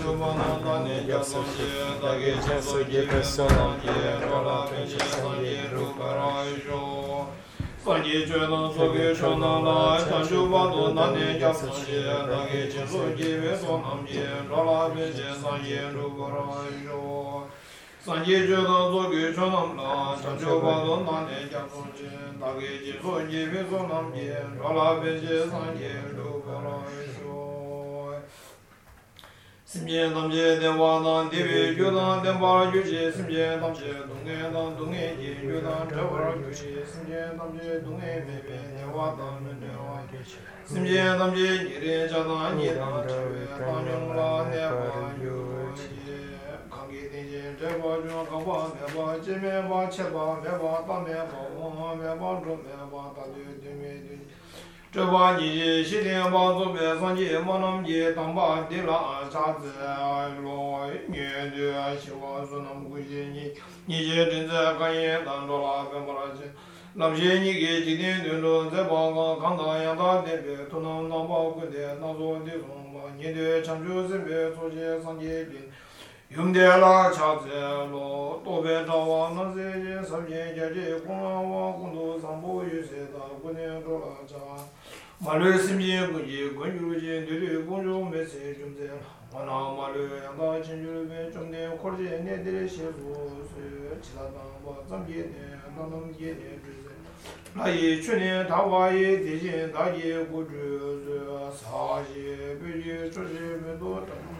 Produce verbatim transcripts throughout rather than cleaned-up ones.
Sanji Jodan Zogu Chonam La, Sanjo Badon Nane Japson Jen, Dagi Jiso Jivi Sonam Jen, Rola Beje Sanji Lukara Sho. Simje Namje Dewa Dan Devi Jodan Demba Yuji, Simje Namje Dunge Dan Dunge Ji, Jodan Jawara Yuji, Simje Namje Dunge Bebe, Dewa Dan Dewa Yuji, Simje Namje Nire Jadan Nidan Chewe, Tanyong La Neva Yuji. Yumdela Chazelo, Tobe Tawa, Nazi, Sabje, Jaji, Kumawa, Kundu, Sambo, Yuseta, Gunia Dolaja, Malu Simji, Guji, Gunjuji, Dulu, Gunju, Message, Jumzel, Mana Malu, Yanda, Chinju, Jumde, Korji, Nedri, Shefu, Chilatan, Zambi, Nanam, Yedi, Lai, Chuni, Tawaii, Dijin, Dagi, Guju, Saji, Buji, Chuji, Medo,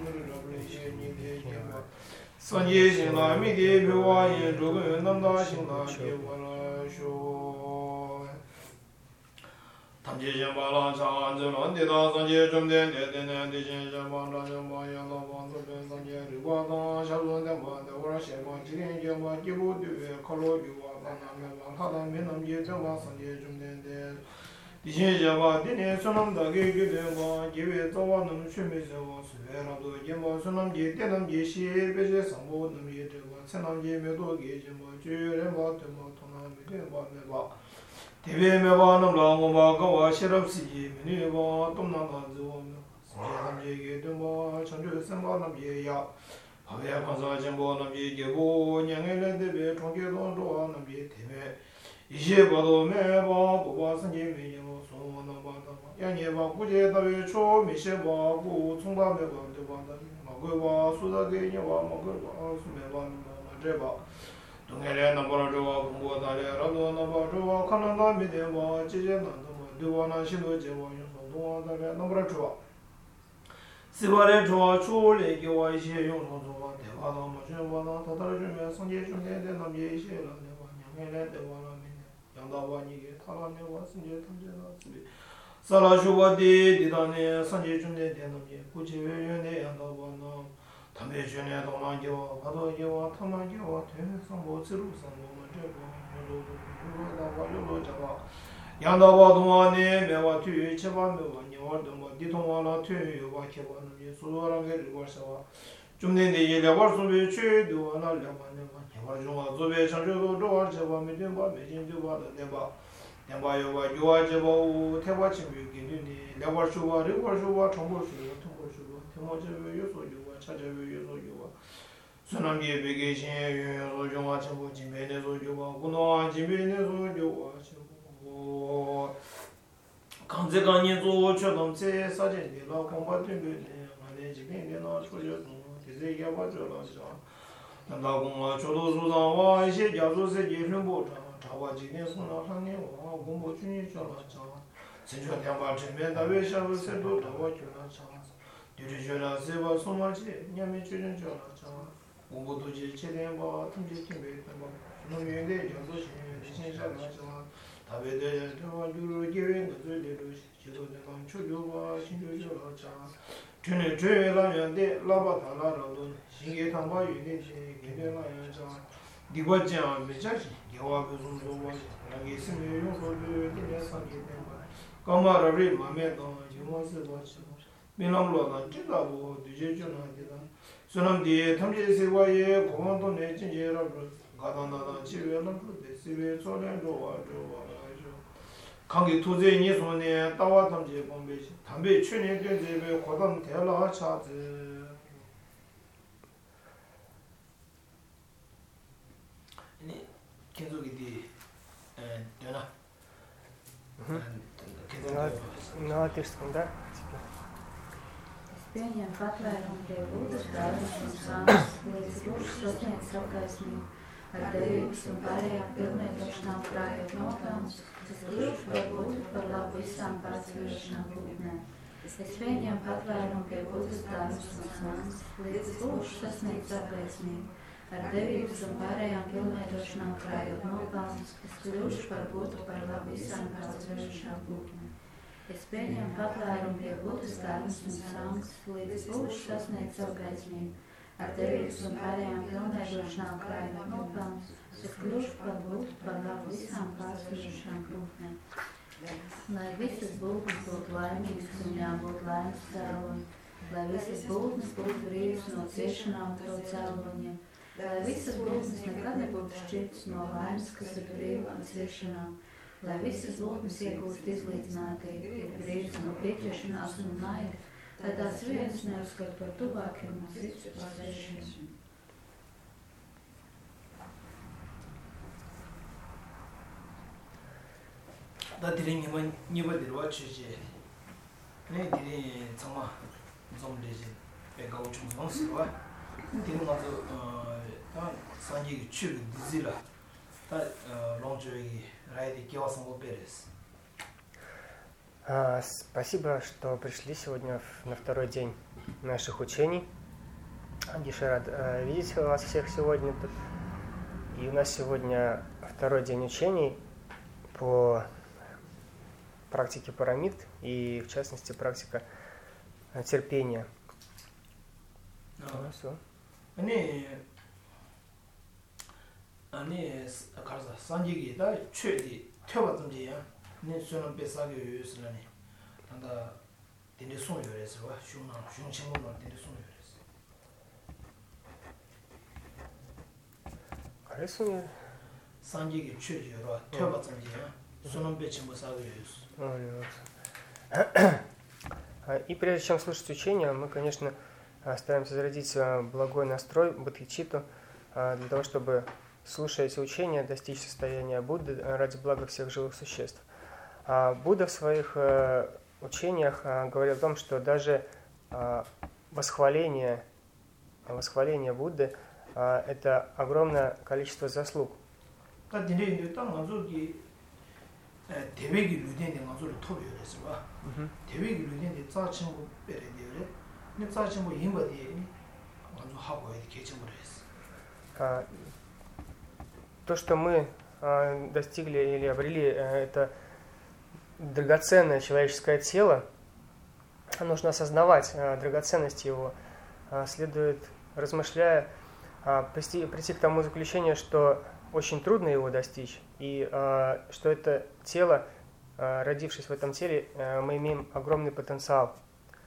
Sanji Singla Midi Biwa Yin Zhugu Namda Singla Kiwala Shu Tamji Jamba La Chan Zela Nida Sanji Jumden Deden Dijin Jamba La Jamba Yala Bantu Ben Sanji Riwa Dan Shabun Demba Dewara Sheba Jirin Jamba Kibu Due Kalo Biwa Dana Mela Tada Minam Ye Jamba Sanji Jumden De Dijin Jamba Dine Sunam Dagi Gudemba Giwe Zawa Nam Shumi Zewa Suverado Jamba Sunam Ye Denam Ye Shi Beje Sambo Nam Ye Jeba Senam Ye Medo Ge Jamba Juremba Tema Tona Midemba Meba Tebe Meba Nam Langomba Gawa Shirab Siji Mineba Tomna Ziwa Sinam Ye Ge Demba Chanju Semba Nam Ye Ya Pavya Kansa Jamba Nam Ye Gebo Nyangele Debe Chongke Don Joa Nam Ye Tebe Ishe Bado Meba Boba Sanje Menyemo Sona Bada Yanyeba Kuje Dawe Cho Misheba Gu Tsungba Meba Debanda Magweba Suda Genyeba Magweba Sumeba Jeba Dungele Nambara Joa Kumbo Dale Rado Nambara Joa Kananda Midemba Jije Nandama Dewana Shindo Jeba Yonson Dunga Dale Nambara Joa Sibare Joa Cho Legi Wa Ishe Yonson Joa Devada Majunba Tatara Jume Sanje Jumne Denam Ye Ishe Laneba Nyangele Dewana Yandawani Talane Sanje Tamjena Sibi Salashuwadi Didane Sanje Jumne Denamye Kuchiwe Yone Yandawana Tambe June Domangiwa Pado Giwa Tamagiwa Tene Sambo Tsiru Sambo Majeba Yolo Yolo Java Yandawa Dumane Mewa Tu Cheba Mewa Nyawa Duma Ditomala Tu Yuwa Keba Namye Suwaranga Riwasawa Jumne Yele Warsubi Chu Duwana Lamane Warjunga Zube Chanjo Doar Jeba Medimba Mejin Duwa Deba Demba Yuwa Yuwa Jeba Tewa Chimbu Ginduni Lewa Shuwa Riwa Shuwa Chombo Shuwa Tongo Shuwa Temo Jebe Yuso Yuwa Chajebe Yuso Yuwa Sunamye Bege Shin Yuwa Yuwa Chembo Jimbe Nezo Yuwa Gunoa Jimbe Nezo Yuwa Chembo Kanze Kanyi Zo Chodam Tse Sajen Nila Komba Tumbu Mane Jibin Nina Chojo Tize Yawa Chola Sha Nanda Gonga Chodo Sudan Wa Ishe Jazo Se Jeflin Bocha Chawa Jine Suna Hangi Wa Gombo Chuni Chola Cha Sencho Tenpa Chembe Dawe Shabu Sedo Tawa Chola Cha Diri Chola Seba Soma Che Nyame Chujun Chola Cha Gombo Tuji Che Tenpa Tumji Kimbe Tenpa Nung Yende Jazo Shin Shin Shala Cha Tabe De Tewa Yuru Giwe Ngazu Liru Chido Tenpa Chojo Wa Shinjo Chola Cha Chuni Chue La Yande Laba Tala Ralun Shinge Tamba Yune Che Gede La Yancha Diwa Jian Mechashi Gewa Bezun Zowa Nagi Sime Yung Soju Dine Sangi Tenpa Kama Rabi Mame Dan Yuma Seba Chiba Minam Lodan Jida Bo Duje Juna Dida Sunam Di Tamje Sewa Ye Kohan Tone Chinje Rabu Gadan Dadan Chiwe Lampu De Sibe Solen Jowa Jowa Kangi Tuze Nisone Tawa Tamje Bombe Tambe Chune Dende Kodam Tela Chazi 계속이 되나? На латышском, да? Pieņem patvērumu pie Budas darbus un sāmas, līdz dušas sasniedz apgaismību, ar devības un pārējām pilnveidošanām krājot nopelnus, kas kļūst par Budu par labu visām pārsvīrošanām būtnēm. Es pieņem patvērumu pie Budas darbus un sāmas, līdz dušas sasniedz apgaismību, ar devības un pārējām pilnveidošanām krājot nopelnus, kas kļūst par Budu par labu visām pārsvīrošanām būtnēm. Es pieņemu patvērumu pie Budas darbus un sāmas, līdz dušas sasniedz apgaismību, ar devības un pārējām pilnveidošanām krājot nopelnus, kas kļūst par Budu par labu visām pārsvīrošanām būtnēm. Lai visas būtnes būtu laimīgas un jābūt laimes cēloņi, lai visas būtnes būtu brīvas no ciešanām un to cēloņiem, lai visas būtnes nekad nebūtu šķirtas no laimes, kas ir brīva no ciešanām, lai visas būtnes iegūst izlīdzinātību, ir brīvas no pieķeršanās un naida, lai tās vienas neuzskat par tuvākiem un citus par svešiem. 다 드링이 뭐 니버들 watch지. 네 드링 정말 좀 되지. 배가 좀 넘스와. 드링 가서 어다 산지기 추기 디지라. 다 롱저기 라이드 기와서 못 베레스. Спасибо, что пришли сегодня на второй день наших учений. Андиша, рад видеть вас всех сегодня тут. И у нас сегодня второй день учений по практике пирамид и, в частности, практика терпения. Все. Они, они, кажется, санджиги, да, чуди, 태워든지야. 네 수는 배사기 유스라니. 난다 딘데 손요래서 와 슝나 슝친구만 딘데 손요래서. 그래서 산지기 추지로 태워든지야. 수는 배치 못 사기 유스. И прежде чем слушать учение, мы, конечно, стараемся зародить благой настрой, бодхичитту, для того, чтобы, слушая эти учения, достичь состояния Будды ради блага всех живых существ. Будда в своих учениях говорил о том, что даже восхваление, восхваление Будды – это огромное количество заслуг. 대외기 루덴데 가서를 토려해서 봐. 대외기 루덴데 짜친구 베레디래. 네 짜친구 힘바디 아주 하고 이렇게 개점을 했어. То, что мы достигли или обрели, это драгоценное человеческое тело, нужно осознавать драгоценность его. Следует, размышляя, прийти, прийти к тому заключению, что очень трудно его достичь, и э, что это тело, э, родившись в этом теле, э, мы имеем огромный потенциал.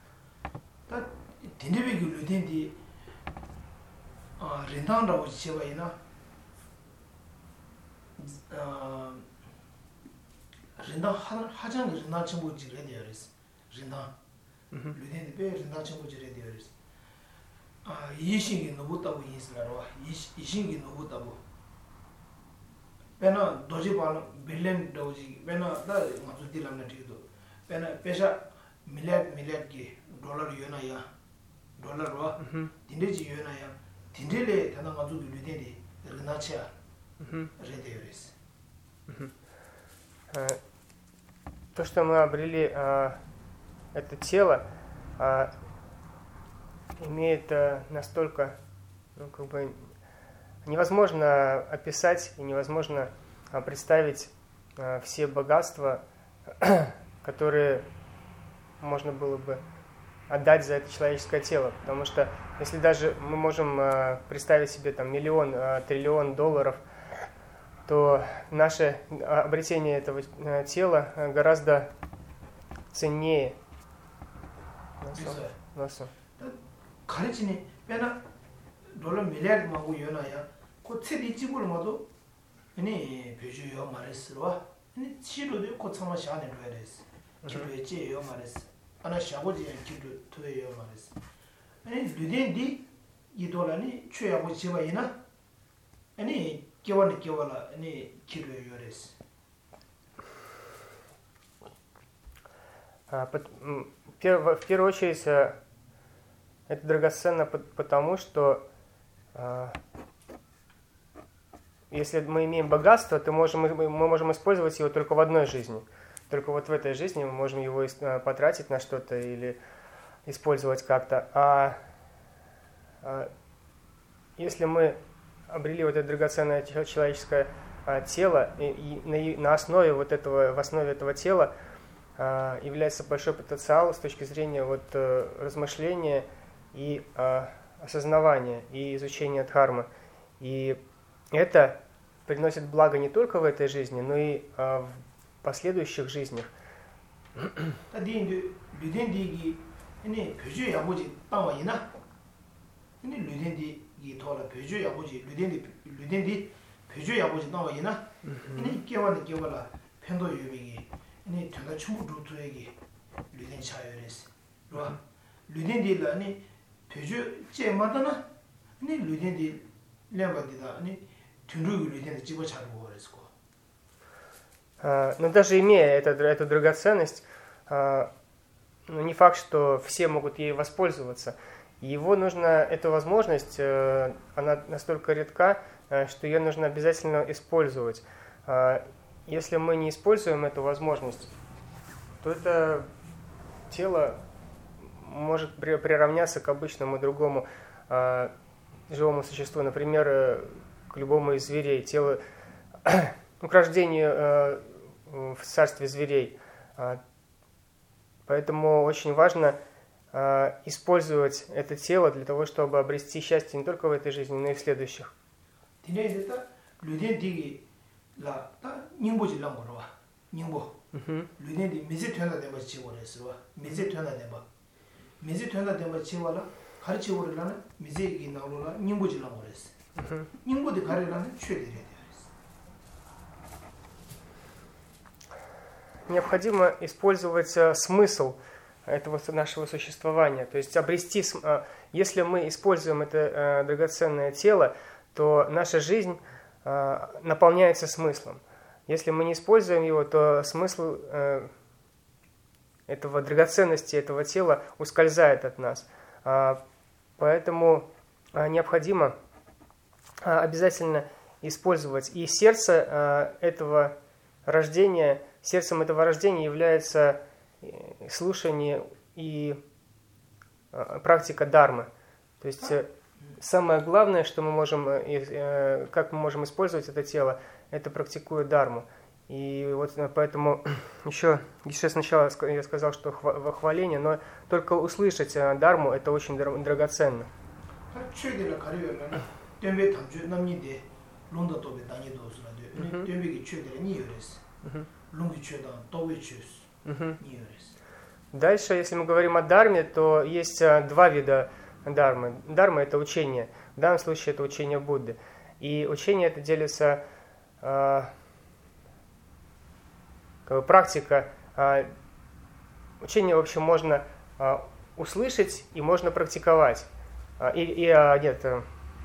Pena doji bal billion doji pena da ngazu dilam na tido pena pesa milliard milliard ki dollar yona ya dollar wa dinde ji yona ya dinde le tana ngazu du de de rena cha redeures. То, что мы обрели это тело, имеет настолько, ну, как бы невозможно описать и невозможно представить все богатства, которые можно было бы отдать за это человеческое тело. Потому что если даже мы можем представить себе там миллион, триллион долларов, то наше обретение этого тела гораздо ценнее. доллар миллиард могу 요나야 그 세디 집을 모두 아니 배주요 말했어 아니 치료도 그 참아 샤네 그랬어 기도에 제요 말했어 하나 샤고지 기도 토요 말했어 아니 르덴디 이 돌아니 최하고 집어이나 아니 깨워는 깨워라 아니 길을 요레스. В первую очередь, это драгоценно потому, что если мы имеем богатство, то можем, мы можем использовать его только в одной жизни. Только вот в этой жизни мы можем его потратить на что-то или использовать как-то. А, а если мы обрели вот это драгоценное человеческое тело, и, и на, на основе вот этого, в основе этого тела а, является большой потенциал с точки зрения вот, размышления и а, осознавания, и изучения дхармы. И это приносит благо не только в этой жизни, но и а, в последующих жизнях. Но даже имея это, эту драгоценность, ну, не факт, что все могут ей воспользоваться. Его нужно, эту возможность, она настолько редка, что ее нужно обязательно использовать. Если мы не используем эту возможность, то это тело может приравняться к обычному другому живому существу, например, к любому из зверей. Тело, ну, к рождению в царстве зверей. Поэтому очень важно использовать это тело для того, чтобы обрести счастье не только в этой жизни, но и в следующих. Необходимо использовать смысл этого нашего существования. То есть обрести, если мы используем это драгоценное тело, то наша жизнь наполняется смыслом. Если мы не используем его, то смысл этого драгоценности этого тела ускользает от нас. Поэтому необходимо обязательно использовать. И сердце этого рождения, сердцем этого рождения является слушание и практика дхармы. То есть самое главное, что мы можем, как мы можем использовать это тело, это практикуя дхарму. И вот поэтому еще, еще сначала я сказал, что хваление, но только услышать дхарму, это очень драгоценно. Дальше, если мы говорим о дхарме, то есть два вида дхармы. Дхарма – это учение. В данном случае это учение Будды. И учение это делится, э, как бы практика. Э, учение, в общем, можно э, услышать и можно практиковать. Э, и, и э, нет, э,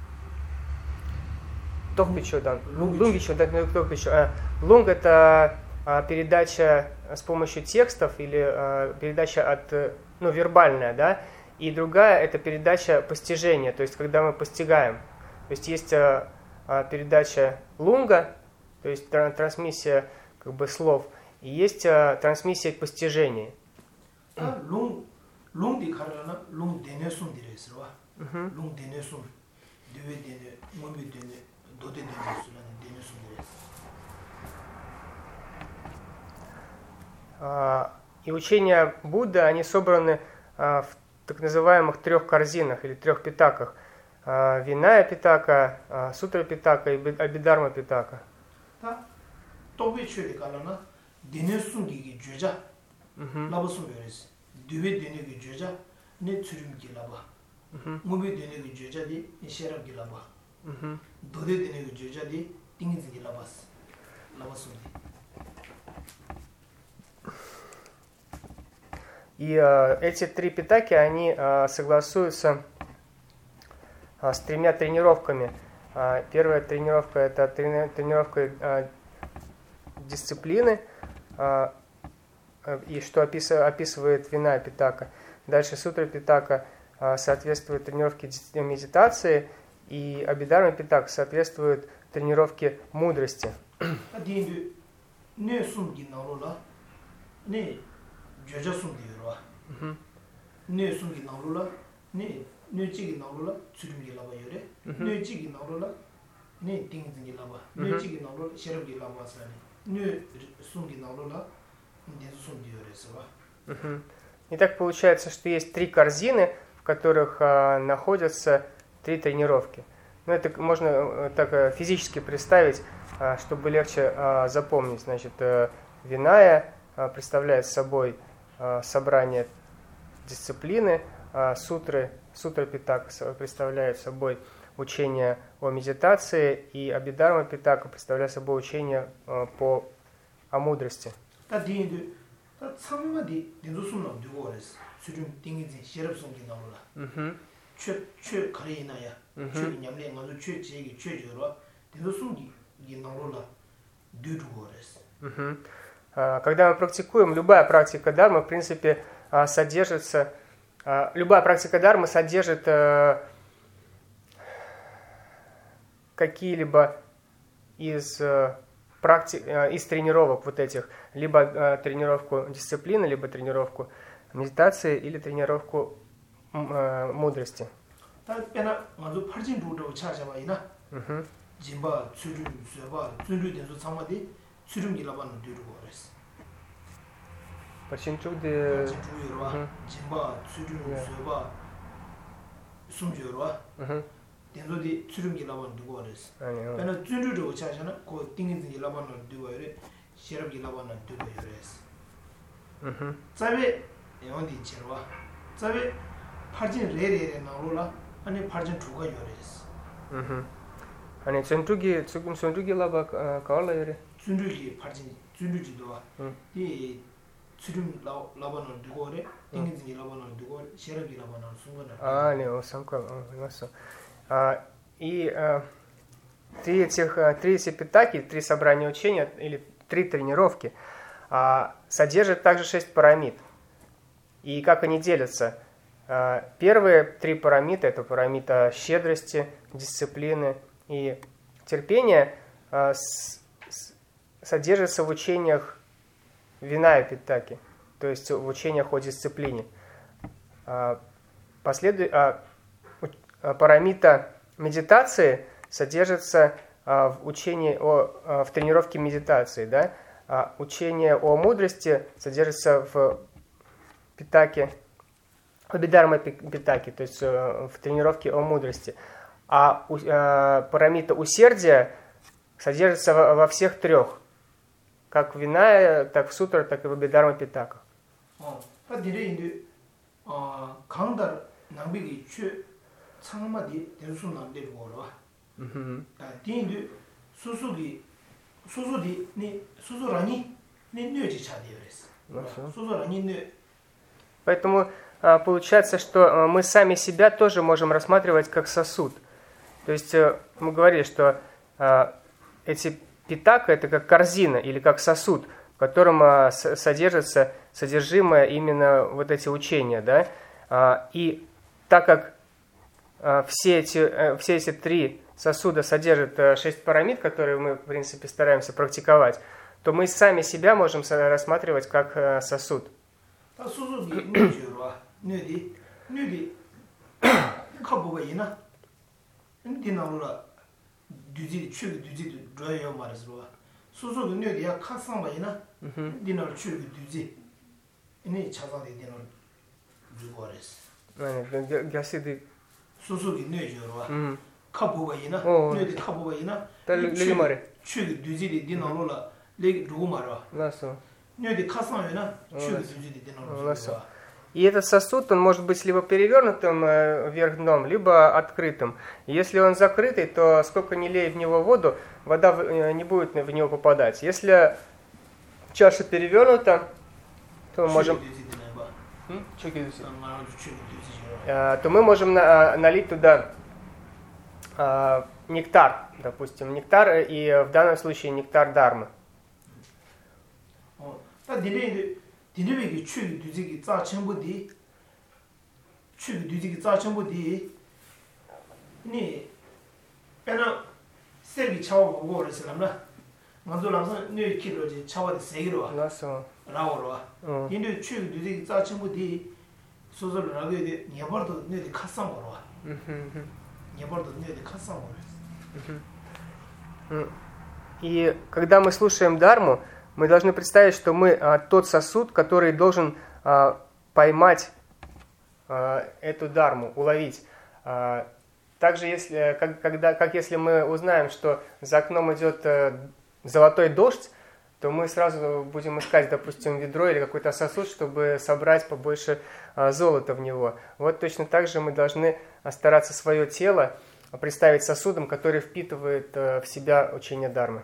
тохпичо, да, лунгичо, да, тохпичо. Лунг – это э, передача с помощью текстов или э, передача от, ну, вербальная, да, и другая – это передача постижения, то есть когда мы постигаем. То есть есть э, передача лунга, то есть трансмиссия как бы слов, и есть э, трансмиссия постижения. Лунг ди карана лунг денесун диресва. Лунг денесун две дене моби дене доде денесун денесун дирес. И учения Будды, они собраны в так называемых трех корзинах или трех питаках. Виная питака, сутра питака и абхидharma питака. И э, эти три питаки, они э, согласуются э, с тремя тренировками. Первая тренировка – это тренировка дисциплины, и что описывает Виная Питака. Дальше Сутра Питака соответствует тренировке медитации, и Абхидharma Питака соответствует тренировке мудрости. Итак, получается, что есть три корзины, в которых а, находятся три тренировки. Ну, это можно так физически представить, а, чтобы легче а, запомнить. Значит, а, Виная а, представляет собой а, собрание дисциплины, а сутры, Сутра Питака представляет собой учение о медитации, и Абхидharma Питака представляет собой учение а, по, о мудрости. Mm-hmm. Mm-hmm. Когда мы практикуем, любая практика дхармы, в принципе, содержится, любая практика дхармы содержит какие-либо из практик, из тренировок вот этих, либо тренировку дисциплины, либо тренировку медитации, или тренировку мудрости. denzo tsurumgi laban duwares pena tsundu do chachana ko tingin laban duware sherabgi laban duware mhm sabe yondi cherwa sabe parjin re re narola ani parjin duga yores mhm ani tsundugi tsugum tsundugi laba kala yore tsundugi parjin tsundugi do di tsurum laban duware tingin laban duware sherabgi laban sungana а не осанка осо. И а, три этих три эти питаки, три собрания учения или три тренировки а, содержат также шесть парамид. И как они делятся? А, первые три парамиты — это парамита щедрости, дисциплины и терпения, а, с, с, содержатся в учениях Виная Питаки, то есть в учениях о дисциплине. А, последуй, а, парамита медитации содержится а, в учении о, а, в тренировке медитации, да? А учение о мудрости содержится в питаке, в Абхидharma Питаке, то есть а, в тренировке о мудрости. А, а парамита усердия содержится во, во всех трех, как в Виная, так в Сутра, так и в Абхидharma Питаках. 상마디 대수는 되고 그러. 음. 아, 뒤에 수수기 수수디 네 수수라니 네 뇌지 차디어스. 수수라니 뇌. Поэтому а, получается, что а, мы сами себя тоже можем рассматривать как сосуд. То есть а, мы говорили, что а, эти питака — это как корзина или как сосуд, в котором а, с, содержится содержимое именно вот эти учения, да. А, и так как Все эти, все эти три сосуда содержат шесть парамид, которые мы, в принципе, стараемся практиковать, то мы сами себя можем рассматривать как сосуд. 소소기 뇌죠와 카보바이나 뇌디 카보바이나 달리마레 추기 뒤지디 디나로라 레 루마라 나서 뇌디 카상이나 추기 뒤지디 디나로라. И этот сосуд, он может быть либо перевернутым вверх дном, либо открытым. Если он закрытый, то сколько ни лей в него воду, вода не будет в него попадать. Если чаша перевернута, то мы можем... то мы можем налить туда э, нектар, допустим, нектар, и в данном случае нектар Дharмы. 다 디네 디네베기 추기 두지기 짜 첨부디 추기 두지기 짜 첨부디 니 빼나 세비 차워 보고 그랬으나 먼저 나서 네 키로지 차워도 세기로 와 나서 라오로 와 인도 추기 두지기 짜 첨부디 소소를 하게 돼 니버도 네 카상 거로 와 니버도 네 카상 거로 И когда мы слушаем Дharму, мы должны представить, что мы а, тот сосуд, который должен а, поймать а, эту Дharму, уловить. А, также, если, как, когда, как если мы узнаем, что за окном идет а, золотой дождь, то мы сразу будем искать, допустим, ведро или какой-то сосуд, чтобы собрать побольше а, золота в него. Вот точно так же мы должны стараться свое тело представить сосудом, который впитывает а, в себя учение Дharмы.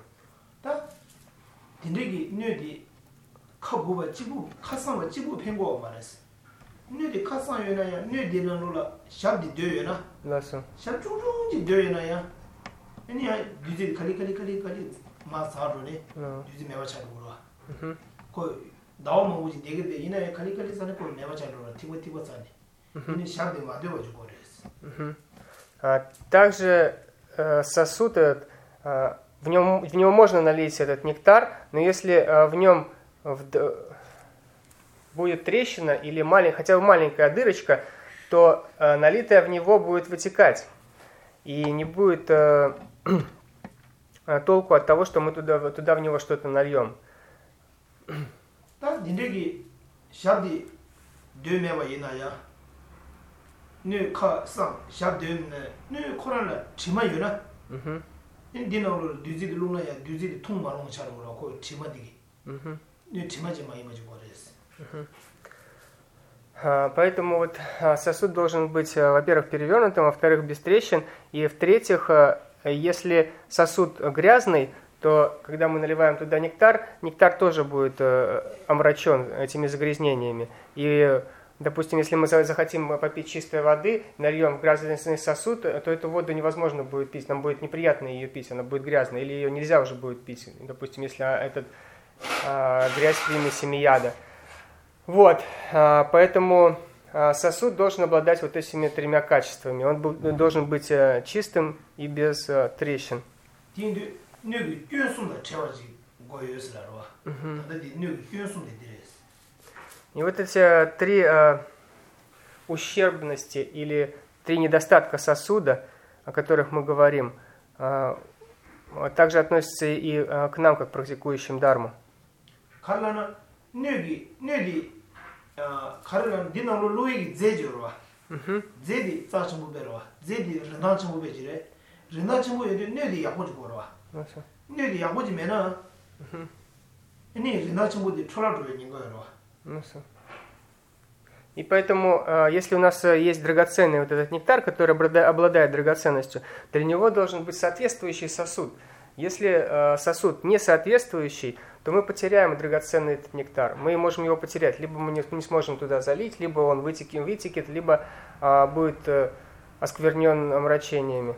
딘데기 뇌디 카고바 지부 카상바 지부 팽고 말했어. 뇌디 카상 요나야 뇌디는 로라 샵디 되요나. 맞아. 샵 중중지 되요나야. 아니야 뒤지 칼리 칼리 칼리 칼리 마사로네. 뒤지 매와 차로 와. 음. 그 나오면 오지 되게 돼. 이나야 칼리 칼리 사는 거 매와 차로 티고 티고 사네. 이 샵디 맞아 가지고 그랬어. 음. А также э, сосуд этот э, В, нем, в него можно налить этот нектар, но если э, в нем в, будет трещина или малень, хотя бы маленькая дырочка, то э, налитое в него будет вытекать. И не будет э, толку от того, что мы туда, туда в него что-то нальем. Угу. 인디노로 뒤지도 루나야 뒤지도 통마롱 차로라 고 지마디기. 음. 네 지마지 많이 맞이 버렸어. Поэтому вот сосуд должен быть, во-первых, перевернутым, во-вторых, без трещин, и в-третьих, если сосуд грязный, то когда мы наливаем туда нектар, нектар тоже будет омрачен этими загрязнениями. И допустим, если мы захотим попить чистой воды, нальем в грязный сосуд, то эту воду невозможно будет пить, нам будет неприятно ее пить, она будет грязной, или ее нельзя уже будет пить, допустим, если этот а, грязь с примесями яда. Вот, а, поэтому а, сосуд должен обладать вот этими тремя качествами, он был, должен быть а, чистым и без а, трещин. И вот эти три э, ущербности или три недостатка сосуда, о которых мы говорим, э, также относятся и э, к нам, как практикующим Дharму. И поэтому, если у нас есть драгоценный вот этот нектар, который обладает драгоценностью, для него должен быть соответствующий сосуд. Если сосуд не соответствующий, то мы потеряем драгоценный этот нектар. Мы можем его потерять. Либо мы не сможем туда залить, либо он вытекет, вытекет либо будет осквернен омрачениями.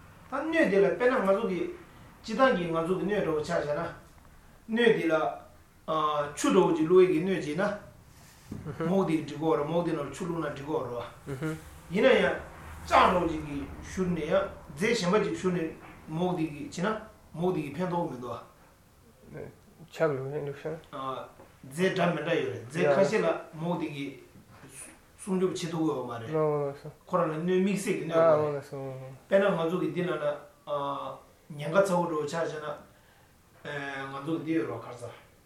모디 지고로 모디는 출루나 지고로 이나야 짜로지기 슈네야 제 셴바지 슈네 모디기 지나 모디기 편도면도 네 차글로 해놓으셔 아제 담면다요 제 카실라 모디기 숨죽 지도고 말해 나와서 코로나 뉴 믹스기 뉴 아 나와서 배는 가족이 디나나 아 년가 차오로 차잖아 에 가족 디어로 가서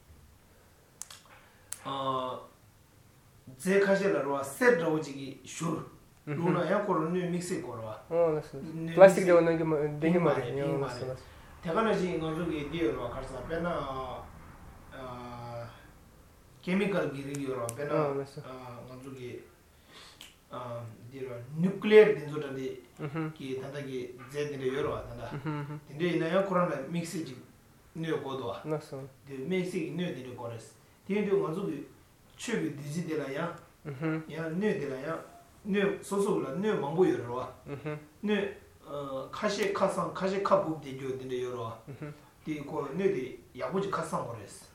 어 제 카실라로 세트로지기 슈르 루나야 코로나 믹스 거로 어 나서 플라스틱 되는 게 되게 많이 나왔어 대가나지 가족이 디어로 가서 배나 아 케미컬 기르기로 배나 아 가족이 아 디로 뉴클리어 딘조던데 기 단다기 제디네 여러 왔다 근데 이나야 코로나 믹스지 뉴 거도 나서 데 믹스 뉴 디로 거레스 디도 가족이 최고 디지털이야. 야, 뇌들이야. 뇌 소소라 뇌 망보여로 와. 뇌 카시 카상 카시 카부디 조딘데 요로 디고 네디 야부지 카상 거레스.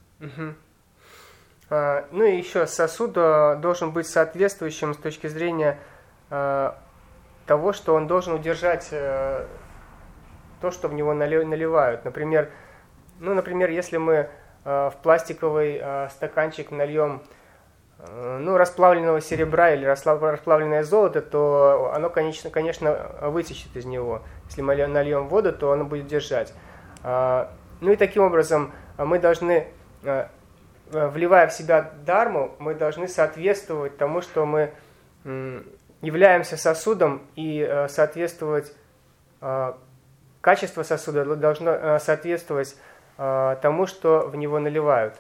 Ну и еще сосуд должен быть соответствующим с точки зрения того, что он должен удержать то, что в него наливают. Например, ну, например, если мы в пластиковый стаканчик нальем ну, расплавленного серебра или расплавленное золото, то оно, конечно, конечно, вытечет из него. Если мы нальем воду, то оно будет держать. Ну и таким образом мы должны, вливая в себя дхарму, мы должны соответствовать тому, что мы являемся сосудом, и соответствовать, качество сосуда должно соответствовать тому, что в него наливают.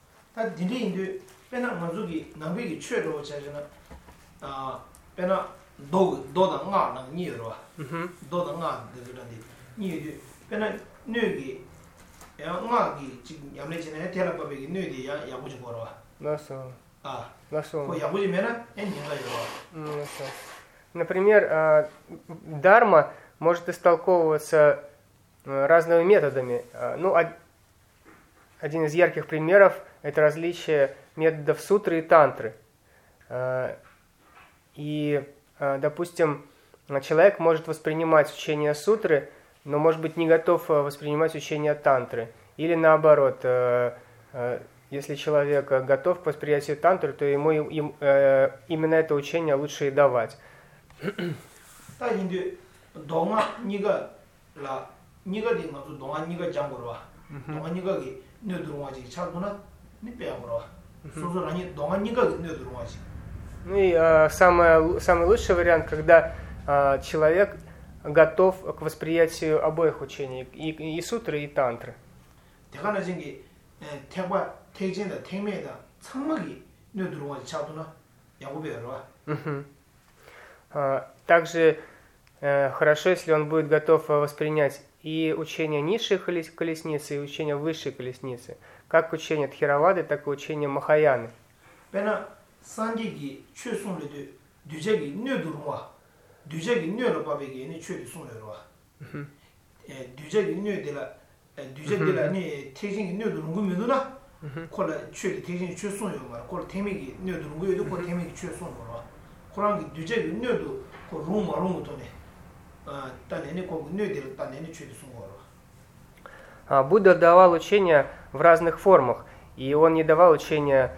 Pena mazugi nambigi chue ro chajana ah pena do do da nga na ni ro do da nga de de ni de pena nögi ya nga gi ji yamle chene tela pa be gi nödi ya ya buji go ro na so ah na so ko ya buji mena en ni ga ro на so. Например, дхарма может истолковываться разными методами. Ну, один из ярких примеров – это различие методов сутры и тантры. И, допустим, человек может воспринимать учение сутры, но, может быть, не готов воспринимать учение тантры. Или наоборот, если человек готов к восприятию тантры, то ему им, именно это учение лучше и давать. Ну и э, самое, самый лучший вариант, когда э, человек готов к восприятию обоих учений, и, и сутры, и тантры. Также э, хорошо, если он будет готов воспринять и учение низшей колесницы, и учение высшей колесницы, как учение Тхеравады, так и учение Махаяны. Sanjigi chue sung le de dujagi nö durwa dujagi nö lo babegi ne chue sung le ro eh dujagi nö de la dujagi de la ne tejing nö durungu me na ko la chue de tejing chue sung yo ma ko temigi nö durungu yo ko temigi chue sung ro ko rang dujagi nö do ko ru ma ru to ne а та не ko nö de ta ne chue sung ro. Будда давал учения в разных формах, и он не давал учения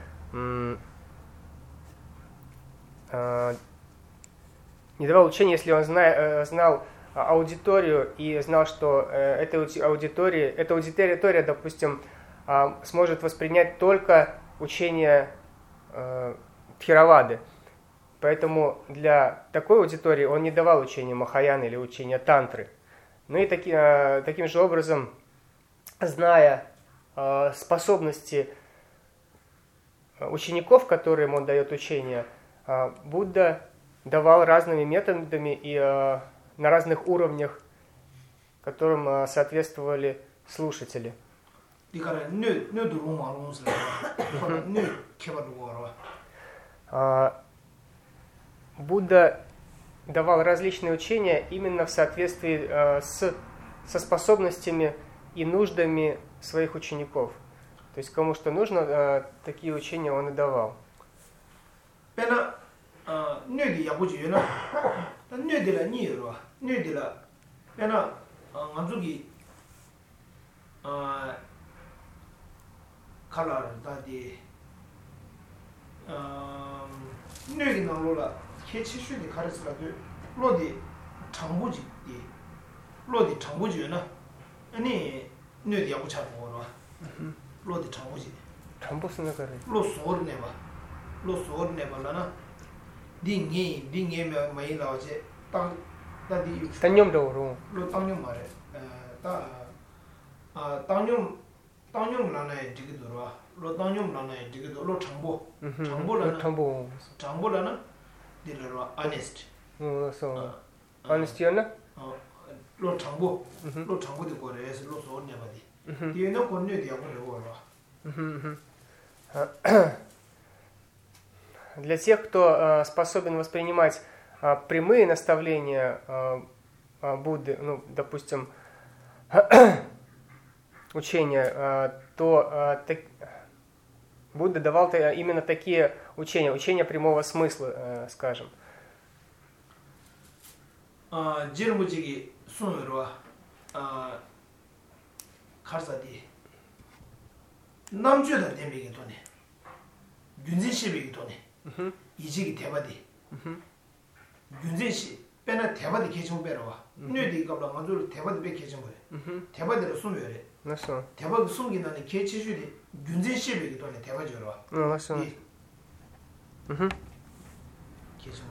не давал учения, если он зна, знал аудиторию и знал, что эта аудитория, эта аудитория, допустим, сможет воспринять только учение Тхеравады. Поэтому для такой аудитории он не давал учения Махаяны или учения Тантры. Ну и таки, таким же образом, зная способности учеников, которым он дает учение, Будда давал разными методами и э, на разных уровнях, которым э, соответствовали слушатели. Будда давал различные учения именно в соответствии э, с, со способностями и нуждами своих учеников. То есть кому что нужно, э, такие учения он и давал. Pena nö di yabuji yuna nö de la ni ro nö de la pena nganzu gi a color da di nö gi na lo la ke chi shu di karis la de lo di changbuji di lo di changbuji yuna ani nö di yabu cha go ro lo di changbuji changbu sna kare lo so ne ba lo so ne ba la na di ngi di ngi me mai la je tang da di tannyom do ro lo tannyom ma re ta a tannyom tannyom la na ji gi do ro lo tannyom la na ji gi do lo changbo changbo la na changbo changbo la na di la ro honest no so honest yo na lo changbo lo changbo de go re lo so ne ba di di no ko ne di ya go re go ro. Для тех, кто э, способен воспринимать э, прямые наставления э, Будды, ну, допустим, учения, то так, Будда давал именно такие учения, учения прямого смысла, скажем. Джирмуджиги сунурва карсади 남주다 дембеги тони 균진시비기 тони 이지기 대바디 균진시 빼나 대바디 계정 빼러와 뇌디 갑라 만줄 대바디 빼 계정 거래 대바디로 숨여래 나서 대바디 숨기는 계치주디 균진시비기 토니 대바지로 ну на서 угу 계정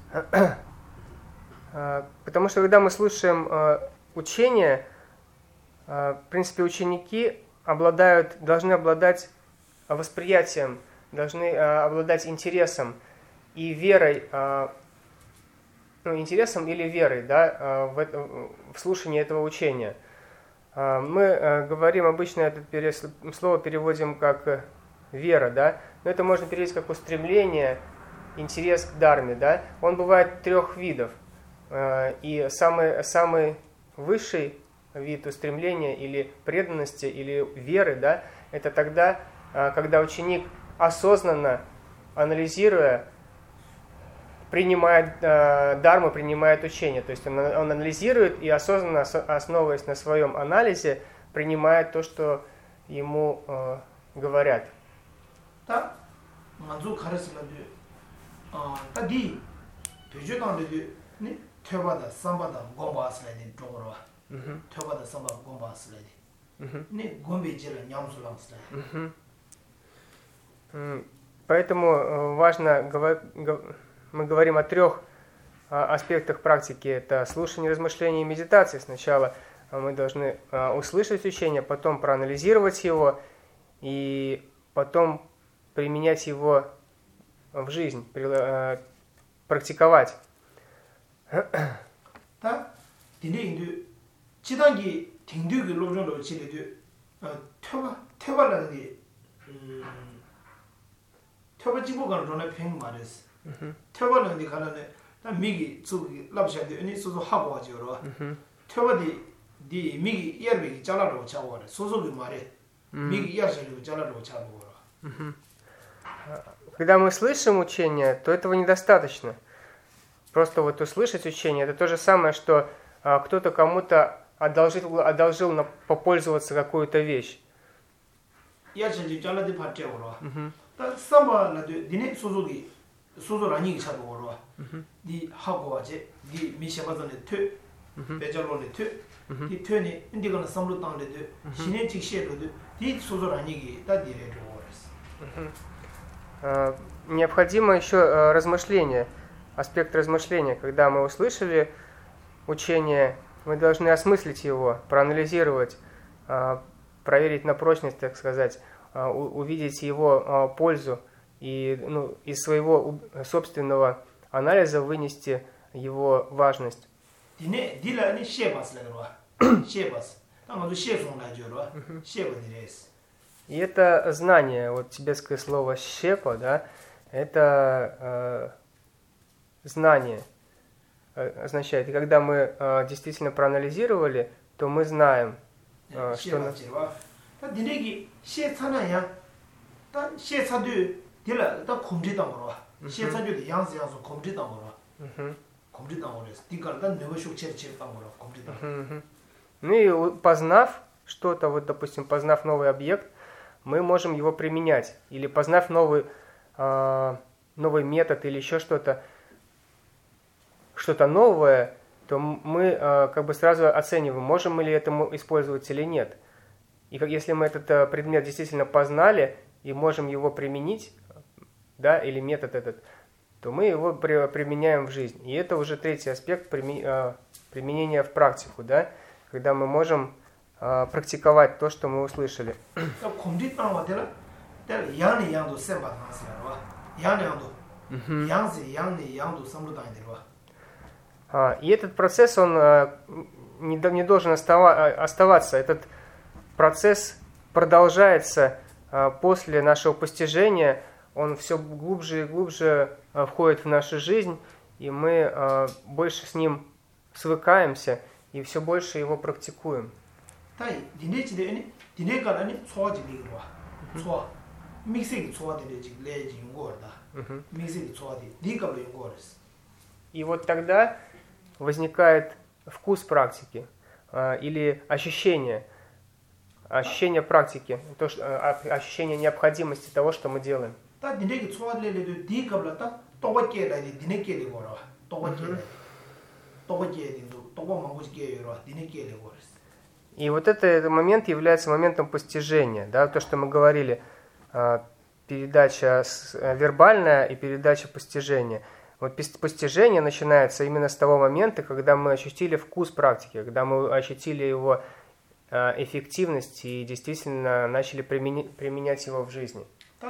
거래. Потому что когда мы слушаем учения, в принципе, ученики обладают, должны обладать восприятием, должны обладать интересом и верой, ну, интересом или верой, да, в, это, в слушании этого учения. Мы говорим обычно это слово переводим как вера, да, но это можно перевести как устремление, интерес к дхарме, да. Он бывает трех видов. И самый, самый высший вид устремления или преданности, или веры, да, это тогда, когда ученик осознанно, анализируя, принимает э, дхарму, принимает учение. То есть он, он анализирует и осознанно, основываясь на своем анализе, принимает то, что ему э, говорят. Да, манзу харасилады, да ди, 되주당데 네 퇴바다 삼바다 공바스라디 쪽으로 퇴바다 삼바 공바스라디 네 공베지를 냠술랑스라. Поэтому важно, мы говорим о трех аспектах практики. Это слушание, размышление и медитация. Сначала мы должны услышать учение, потом проанализировать его и потом применять его в жизнь, практиковать. Да, 디네인도 지단기 딩득을 로정도 지리도 퇴바 퇴바라는 음 퇴바 지보가는 전에 팽 말했어. 퇴바는 디 가는데 다 미기 저기 랍샤데 아니 소소 하고 하지요. 퇴바디 디 미기 이야기 잘라로 차고래. 소소기 말해. 미기 이야기를 잘라로 차고래. Когда мы слышим учение, то этого недостаточно. Просто вот услышать учение, это то же самое, что а, кто-то кому-то одолжил, одолжил на попользоваться какую-то вещь. Я же делала де партиоро. Да сама на дине сузуги сузурани чаборо. ди 하고와제 디 미셔바전에 퇴 배절로네 퇴디 퇴니 인디가는 삼로 땅데도 신의 직시에도 디 수조라니기 다 디레로 орес. Необходимо еще размышление. Аспект размышления. Когда мы услышали учение, мы должны осмыслить его, проанализировать, проверить на прочность, так сказать, увидеть его пользу и ну, из своего собственного анализа вынести его важность. И это знание, вот тибетское слово «щепа», да, это знание означает, и когда мы э, действительно проанализировали, то мы знаем, э, что... На... Ну и познав что-то, вот, допустим, познав новый объект, мы можем его применять. Или познав новый, э, новый метод или еще что-то, что-то новое, то мы э, как бы сразу оцениваем, можем мы ли этому использовать или нет. И как, если мы этот э, предмет действительно познали и можем его применить, да, или метод этот, то мы его при, применяем в жизнь. И это уже третий аспект приме, э, применения в практику, да, когда мы можем э, практиковать то, что мы услышали. И этот процесс, он не должен оставаться. Этот процесс продолжается после нашего постижения. Он все глубже и глубже входит в нашу жизнь, и мы больше с ним свыкаемся и все больше его практикуем. И вот тогда возникает вкус практики э, или ощущение, ощущение практики, то, что, э, ощущение необходимости того, что мы делаем. И вот это, этот момент является моментом постижения, да, то, что мы говорили, э, передача вербальная и передача постижения. Вот постижение начинается именно с того момента, когда мы ощутили вкус практики, когда мы ощутили его эффективность и действительно начали применять, применять его в жизни.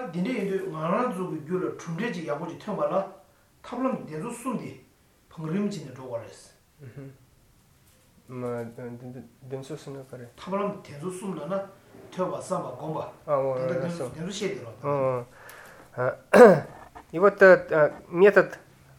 И вот метод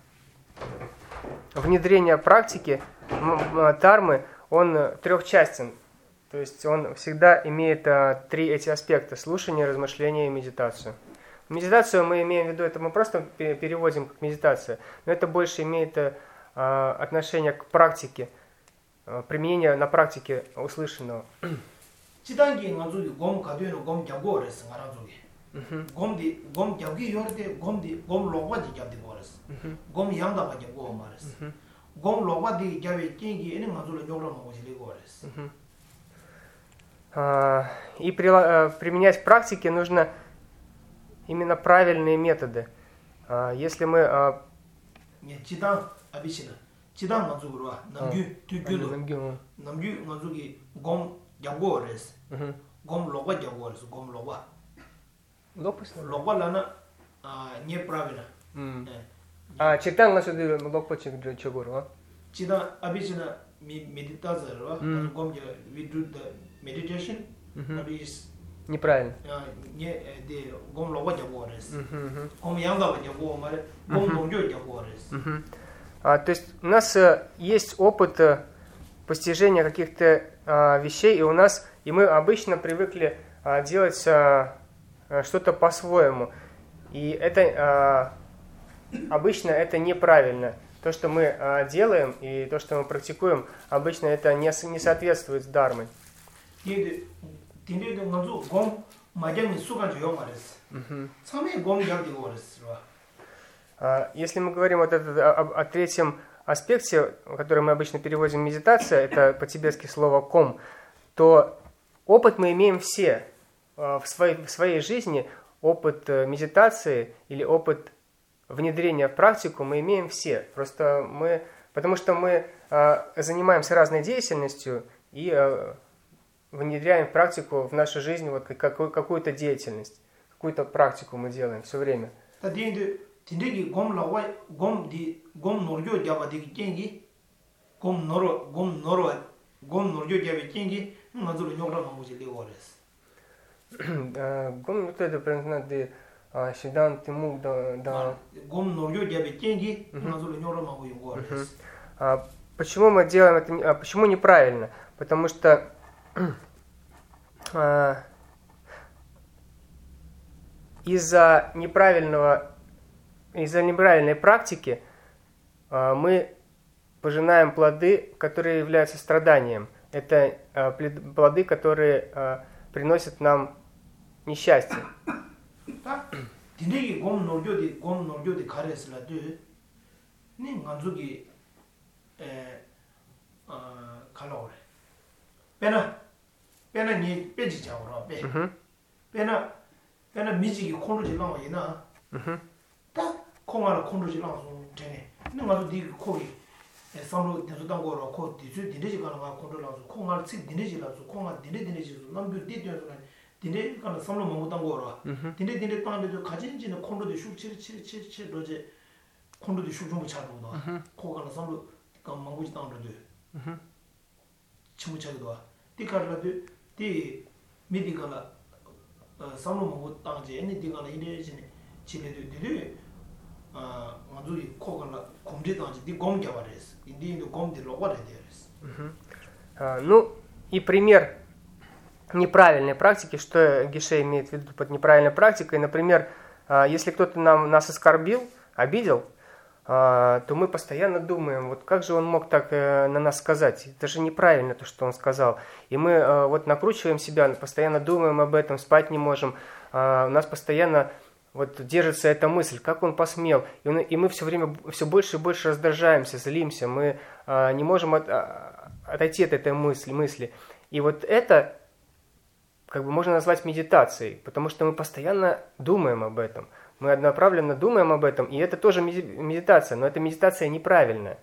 внедрения практики дхармы, он трехчастен. То есть он всегда имеет а, три эти аспекта: слушание, размышление и медитацию. Медитацию мы имеем в виду, это мы просто переводим как медитация, но это больше имеет а, отношение к практике, а, применение на практике услышанного. gomdi gom jagi yorde gomdi gom logwa ji jabdi boras gom yangda ba jago maras gom logwa di jabe kingi ene ngazula nyogla mo jili boras. И применять в практике нужно именно правильные методы. Если мы не читан обычно читан ngazugurwa namju tugyudo namju ngazugi gom jagores gom logwa jagores gom logwa локвалана неправильно. А читан ласуди локпо чегорва. Читан обычно медитация, гом we do the meditation, but is неправильно. Не де гом локва жагорес. Гом янга жаго маре, гом нонжо жагорес. А то есть у нас есть опыт постижения каких-то вещей, и у нас и мы обычно привыкли делать что-то по-своему. И это э, обычно это неправильно. То, что мы э, делаем и то, что мы практикуем, обычно это не, не соответствует с дхармой. Если мы говорим вот это, о, о третьем аспекте, который мы обычно переводим медитация, это по-тибетски слово ком, то опыт мы имеем все. В своей, в своей жизни опыт медитации или опыт внедрения в практику мы имеем все. Просто мы, потому что мы а, занимаемся разной деятельностью и а, внедряем в практику в нашу жизнь вот какую, какую-то деятельность, какую-то практику мы делаем все время. Гом это примерно де шидан тиму да да. Гом норё дябе деньги, назулы нёра могу его. Почему мы делаем это? Почему неправильно? Потому что из-за неправильного, из-за неправильной практики мы пожинаем плоды, которые являются страданием. Это плоды, которые приносят нам несчастье. Динеги гом норгёди гом норгёди кареслады не нганзуги э а калоре. Пена пена не пе지 자오라 пе. пена пена 미지기 콘로지 나와이나. 딱 콩하나 콘로지 나와서 되네. 너가도 네 코기 상로 대소당 거로 코 디수 디네지 가는 거 콘로라서 콩할 치 디네지라서 콩할 디네 디네지서 남부 디디어서 디네 가는 상로 먹었던 거로. 디네 디네 땅에도 가진지는 콘로도 슈치치치치 로제 콘로도 슈좀 차고도. 코가는 상로 그 망고지 땅으로도. 치무차기도 와. 디카라도 디 미디가라 상로 먹었 땅지 애니 디가나 이래지네. 집에도 디디 아 아주 코가 곰지도 디 곰게 와레스 인디도 곰디 로거레 데레스. Ну и пример неправильной практики, что Геше имеет в виду под неправильной практикой. Например, если кто-то нам, нас оскорбил, обидел, то мы постоянно думаем, вот как же он мог так на нас сказать? Это же неправильно то, что он сказал. И мы вот накручиваем себя, постоянно думаем об этом, спать не можем. У нас постоянно вот держится эта мысль, как он посмел. И, он, и мы все время все больше и больше раздражаемся, злимся. Мы не можем от, отойти от этой мысли, мысли. И вот это как бы можно назвать медитацией, потому что мы постоянно думаем об этом. Мы однонаправленно думаем об этом, и это тоже медитация, но эта медитация неправильная.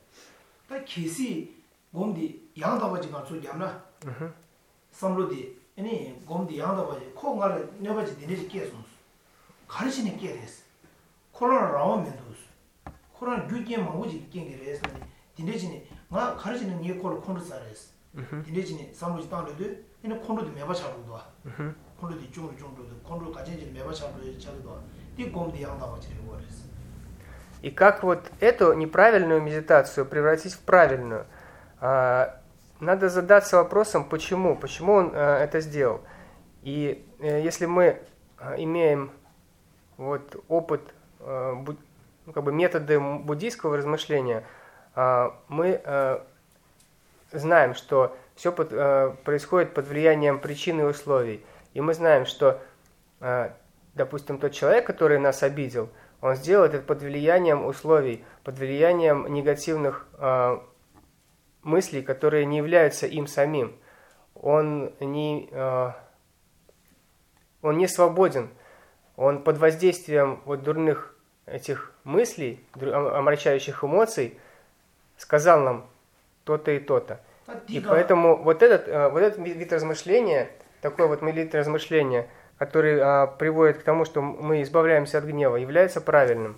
И как вот эту неправильную медитацию превратить в правильную? Надо задаться вопросом, почему, почему он это сделал. И если мы имеем вот опыт, ну, как бы методы буддийского размышления, мы знаем, что все под, происходит под влиянием причин и условий. И мы знаем, что, допустим, тот человек, который нас обидел, он сделал это под влиянием условий, под влиянием негативных э, мыслей, которые не являются им самим. Он не, э, он не свободен. Он под воздействием вот дурных этих мыслей, омрачающих эмоций, сказал нам то-то и то-то. И поэтому вот этот, э, вот этот вид размышления, такой вот вид размышления, который а, приводит к тому, что мы избавляемся от гнева, является правильным.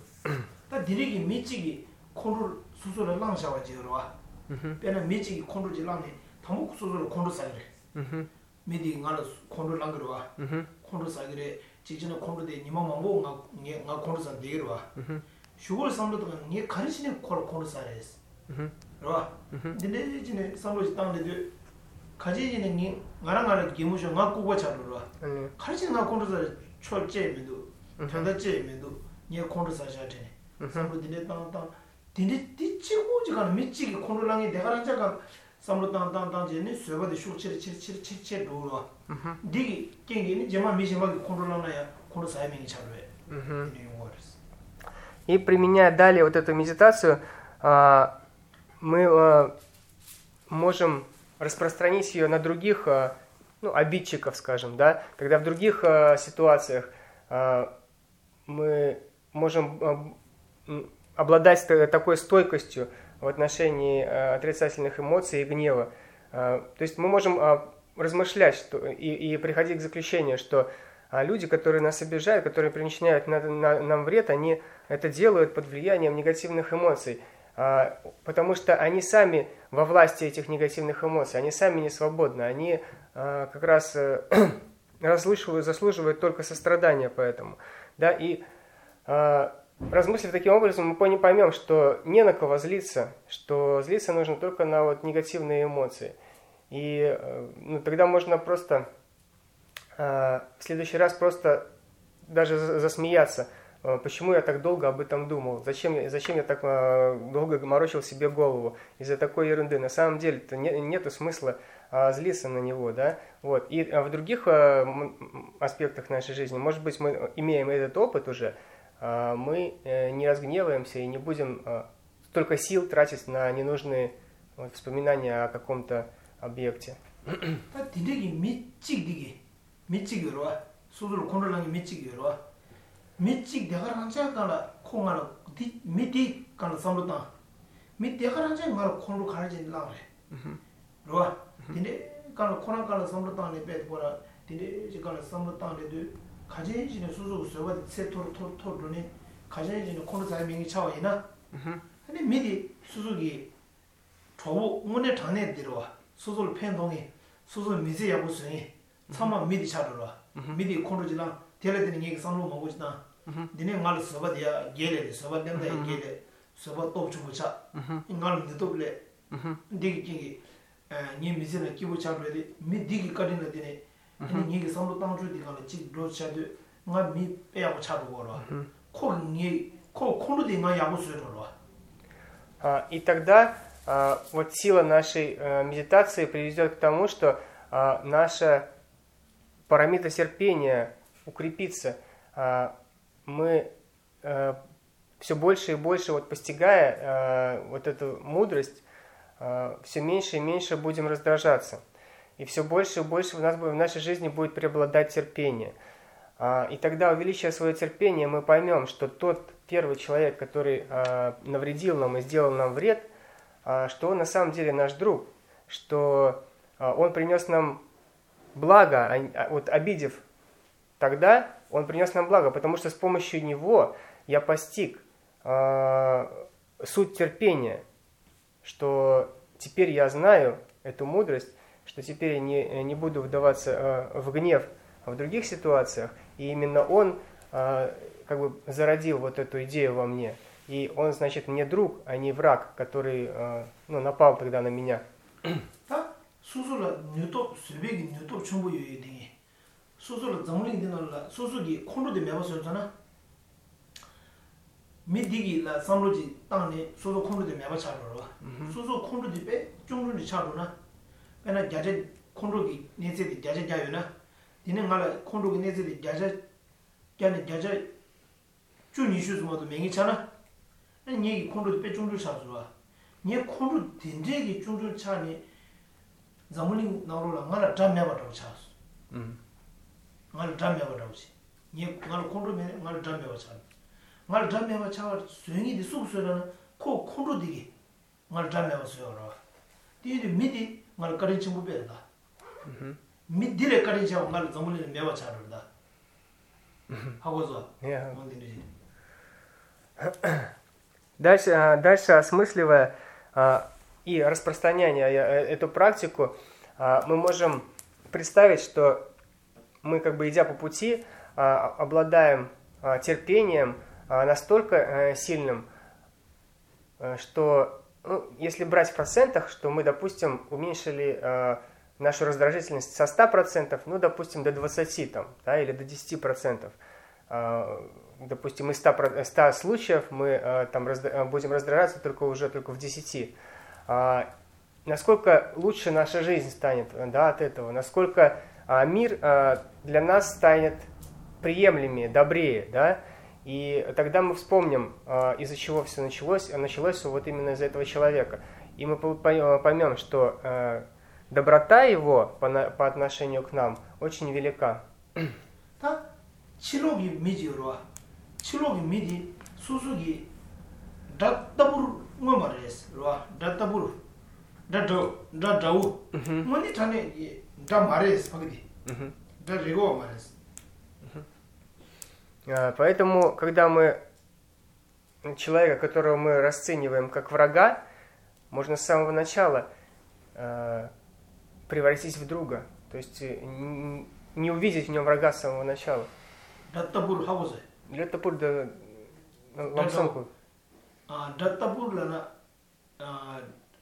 가지는 니 나랑나랑 기무셔 나꾸고 잡으러 가지는 나 콘도서 철제면도 자다제면도 니 콘도서 하자데 삼로디네 땅땅 디네 디치고 지가 미치기 콘도랑이 내가 자가 삼로 땅땅땅 제네 쇠바데 쇼치리 치리 치리 로로 디기 깽기니 제마 미시마기 콘도랑나야 콘도서 하이밍이 잡으래. И применяя далее вот эту медитацию, мы можем распространить ее на других, ну, обидчиков, скажем, да, когда в других э, ситуациях э, мы можем э, обладать такой стойкостью в отношении э, отрицательных эмоций и гнева. Э, то есть мы можем э, размышлять что, и, и приходить к заключению, что э, люди, которые нас обижают, которые причиняют на, на, нам вред, они это делают под влиянием негативных эмоций. Потому что они сами во власти этих негативных эмоций, они сами не свободны, они а, как раз а, заслуживают, заслуживают только сострадания поэтому. Да? И а, размыслив таким образом, мы поймем, что не на кого злиться, что злиться нужно только на вот, негативные эмоции. И ну, тогда можно просто а, в следующий раз просто даже засмеяться. Почему я так долго об этом думал? Зачем, зачем я так э, долго морочил себе голову из-за такой ерунды? На самом деле-то не, нету смысла э, злиться на него, да? Вот. И э, в других э, аспектах нашей жизни, может быть, мы имеем этот опыт уже, э, мы э, не разгневаемся и не будем э, столько сил тратить на ненужные вот, воспоминания о каком-то объекте. 미치 대가라 한자가라 콩하나 디 미디 간을 삼로다 미 대가라 한자 말 콩로 가르진 라래 로아 근데 간을 콩한 간을 삼로다네 배 보라 근데 지간을 삼로다네도 가제지는 수수 수가 세토로 토토로네 가제지는 콩로 사이밍이 차와이나 근데 미디 수수기 저거 문에 전에 들어와 수술 팬동이 수술 미세 야부스니 참아 미디 차로라 미디 콩로지랑 텔레드는 얘기 삼로 먹고 있다 Dine ngal soba dia gele soba dem da gele soba top chu cha. Ngal ni top le. Digi kingi ni mizina kibu cha le de mi digi kadin le dine. Ni ni samlo tang chu di ngal chi bro cha de ngal mi pe ya cha ro ro. Ko ni ko ko lu de ngal ya bu su ro. И тогда а, вот сила нашей а, медитации приведет к тому, что а, наша парамита терпения укрепится. А, мы а, все больше и больше, вот, постигая а, вот эту мудрость, а, все меньше и меньше будем раздражаться. И все больше и больше в, нас, в нашей жизни будет преобладать терпение. А, и тогда, увеличивая свое терпение, мы поймем, что тот первый человек, который а, навредил нам и сделал нам вред, а, что он на самом деле наш друг, что а, он принес нам благо, а, вот обидев тогда, он принес нам благо, потому что с помощью него я постиг а, суть терпения, что теперь я знаю эту мудрость, что теперь я не, не буду вдаваться а, в гнев в других ситуациях, и именно он а, как бы зародил вот эту идею во мне. И он, значит, мне друг, а не враг, который э, ну, напал тогда на меня. 준 이슈스 모두 명이잖아. 아니 얘기 콘도 빼 중줄 차주와. 니 콘도 된제기 중줄 차니 자물링 나오라 나라 담매버도 차스. 음. 나라 담매버도지. 니 나라 콘도 매 나라 담매버 차. 나라 담매버 차와 수행이 수수라는 코 콘도 되기. 나라 담매버 수요라. 뒤에 미디 나라 가린 친구 빼다. 음. 미디레 가린 차 나라 자물링 매버 차르다. 하고서. 예. 뭔데 Дальше, дальше осмысливая и распространяя эту практику, мы можем представить, что мы, как бы идя по пути, обладаем терпением настолько сильным, что, ну, если брать в процентах, что мы, допустим, уменьшили нашу раздражительность со ста процентов, ну, допустим, до двадцати там, да, или до десяти процентов. Допустим, из ста случаев мы там разда- будем раздражаться только уже только в десяти. А, насколько лучше наша жизнь станет, да, от этого, насколько а, мир а, для нас станет приемлемее, добрее, да, и тогда мы вспомним, а, из-за чего все началось, а началось все вот именно из-за этого человека. И мы поймем, что а, доброта его по, на- по отношению к нам очень велика. 칠록이 미지로와 칠록이 미지 수수기 다다부르 뭐 말했어 로와 다다부르 다도 다다우 뭐니 타네 다 말했어 거기 다 리고 말했어. Поэтому, когда мы человека, которого мы расцениваем как врага, можно с самого начала э, превратить в друга, то есть не, не увидеть в нем врага с самого начала. 다다부르 하고서. 다다부르 да ламсанку. 아 다다부르라나 아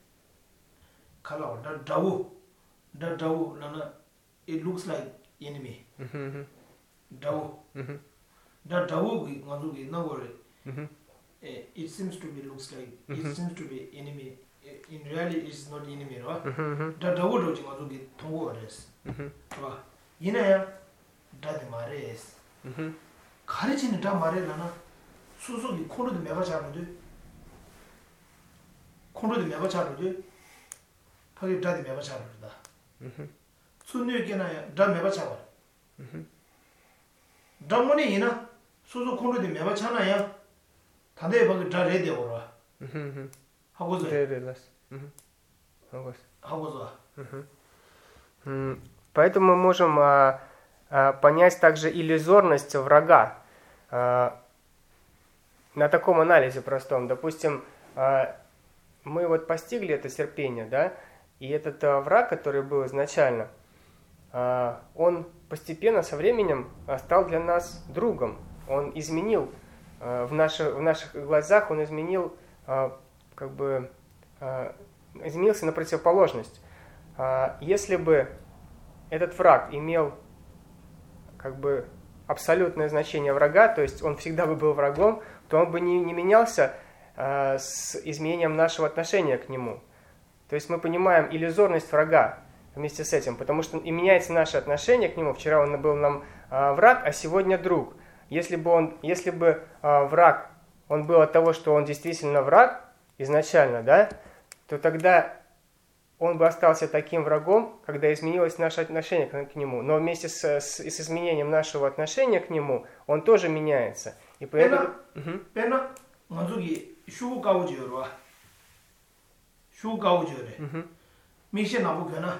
칼라오 다다우 다다우 나나 it looks like enemy. 다우. 다다우 기 가지고 나고래. It seems to be looks like it seems to be enemy. In reality it's not enemy, right? 다다우도 지금 가지고 통고래스. 와. 이내야 다데 말레스. 가르치는 다 말해라나 수속이 코로도 매가 잡는데 코로도 매가 잡는데 거기 다들 매가 잡는다. 순녀에게나 다 매가 잡아. 담문이 이나 수속 코로도 매가 차나야 다들 거기 다 레디 오라. 하고서 레레라스. 하고서. Поэтому мы можем понять также иллюзорность врага на таком анализе простом. Допустим, мы вот постигли это терпение, да, и этот враг, который был изначально, он постепенно со временем стал для нас другом. он изменил, э, в, наши, в наших глазах он изменил, э, как бы, э, изменился на противоположность. Э, если бы этот враг имел как бы абсолютное значение врага, то есть он всегда бы был врагом, то он бы не, не менялся э, с изменением нашего отношения к нему. То есть мы понимаем иллюзорность врага вместе с этим, потому что и меняется наше отношение к нему. Вчера он был нам э, враг, а сегодня друг. Если бы, он, если бы э, враг, он был от того, что он действительно враг изначально, да, то тогда он бы остался таким врагом, когда изменилось наше отношение к, к нему. Но вместе с, с, с изменением нашего отношения к нему, он тоже меняется. И поэтому... Пена, манзуги, шу гаужиорва. Шу гаужиоре. Миши набу гана.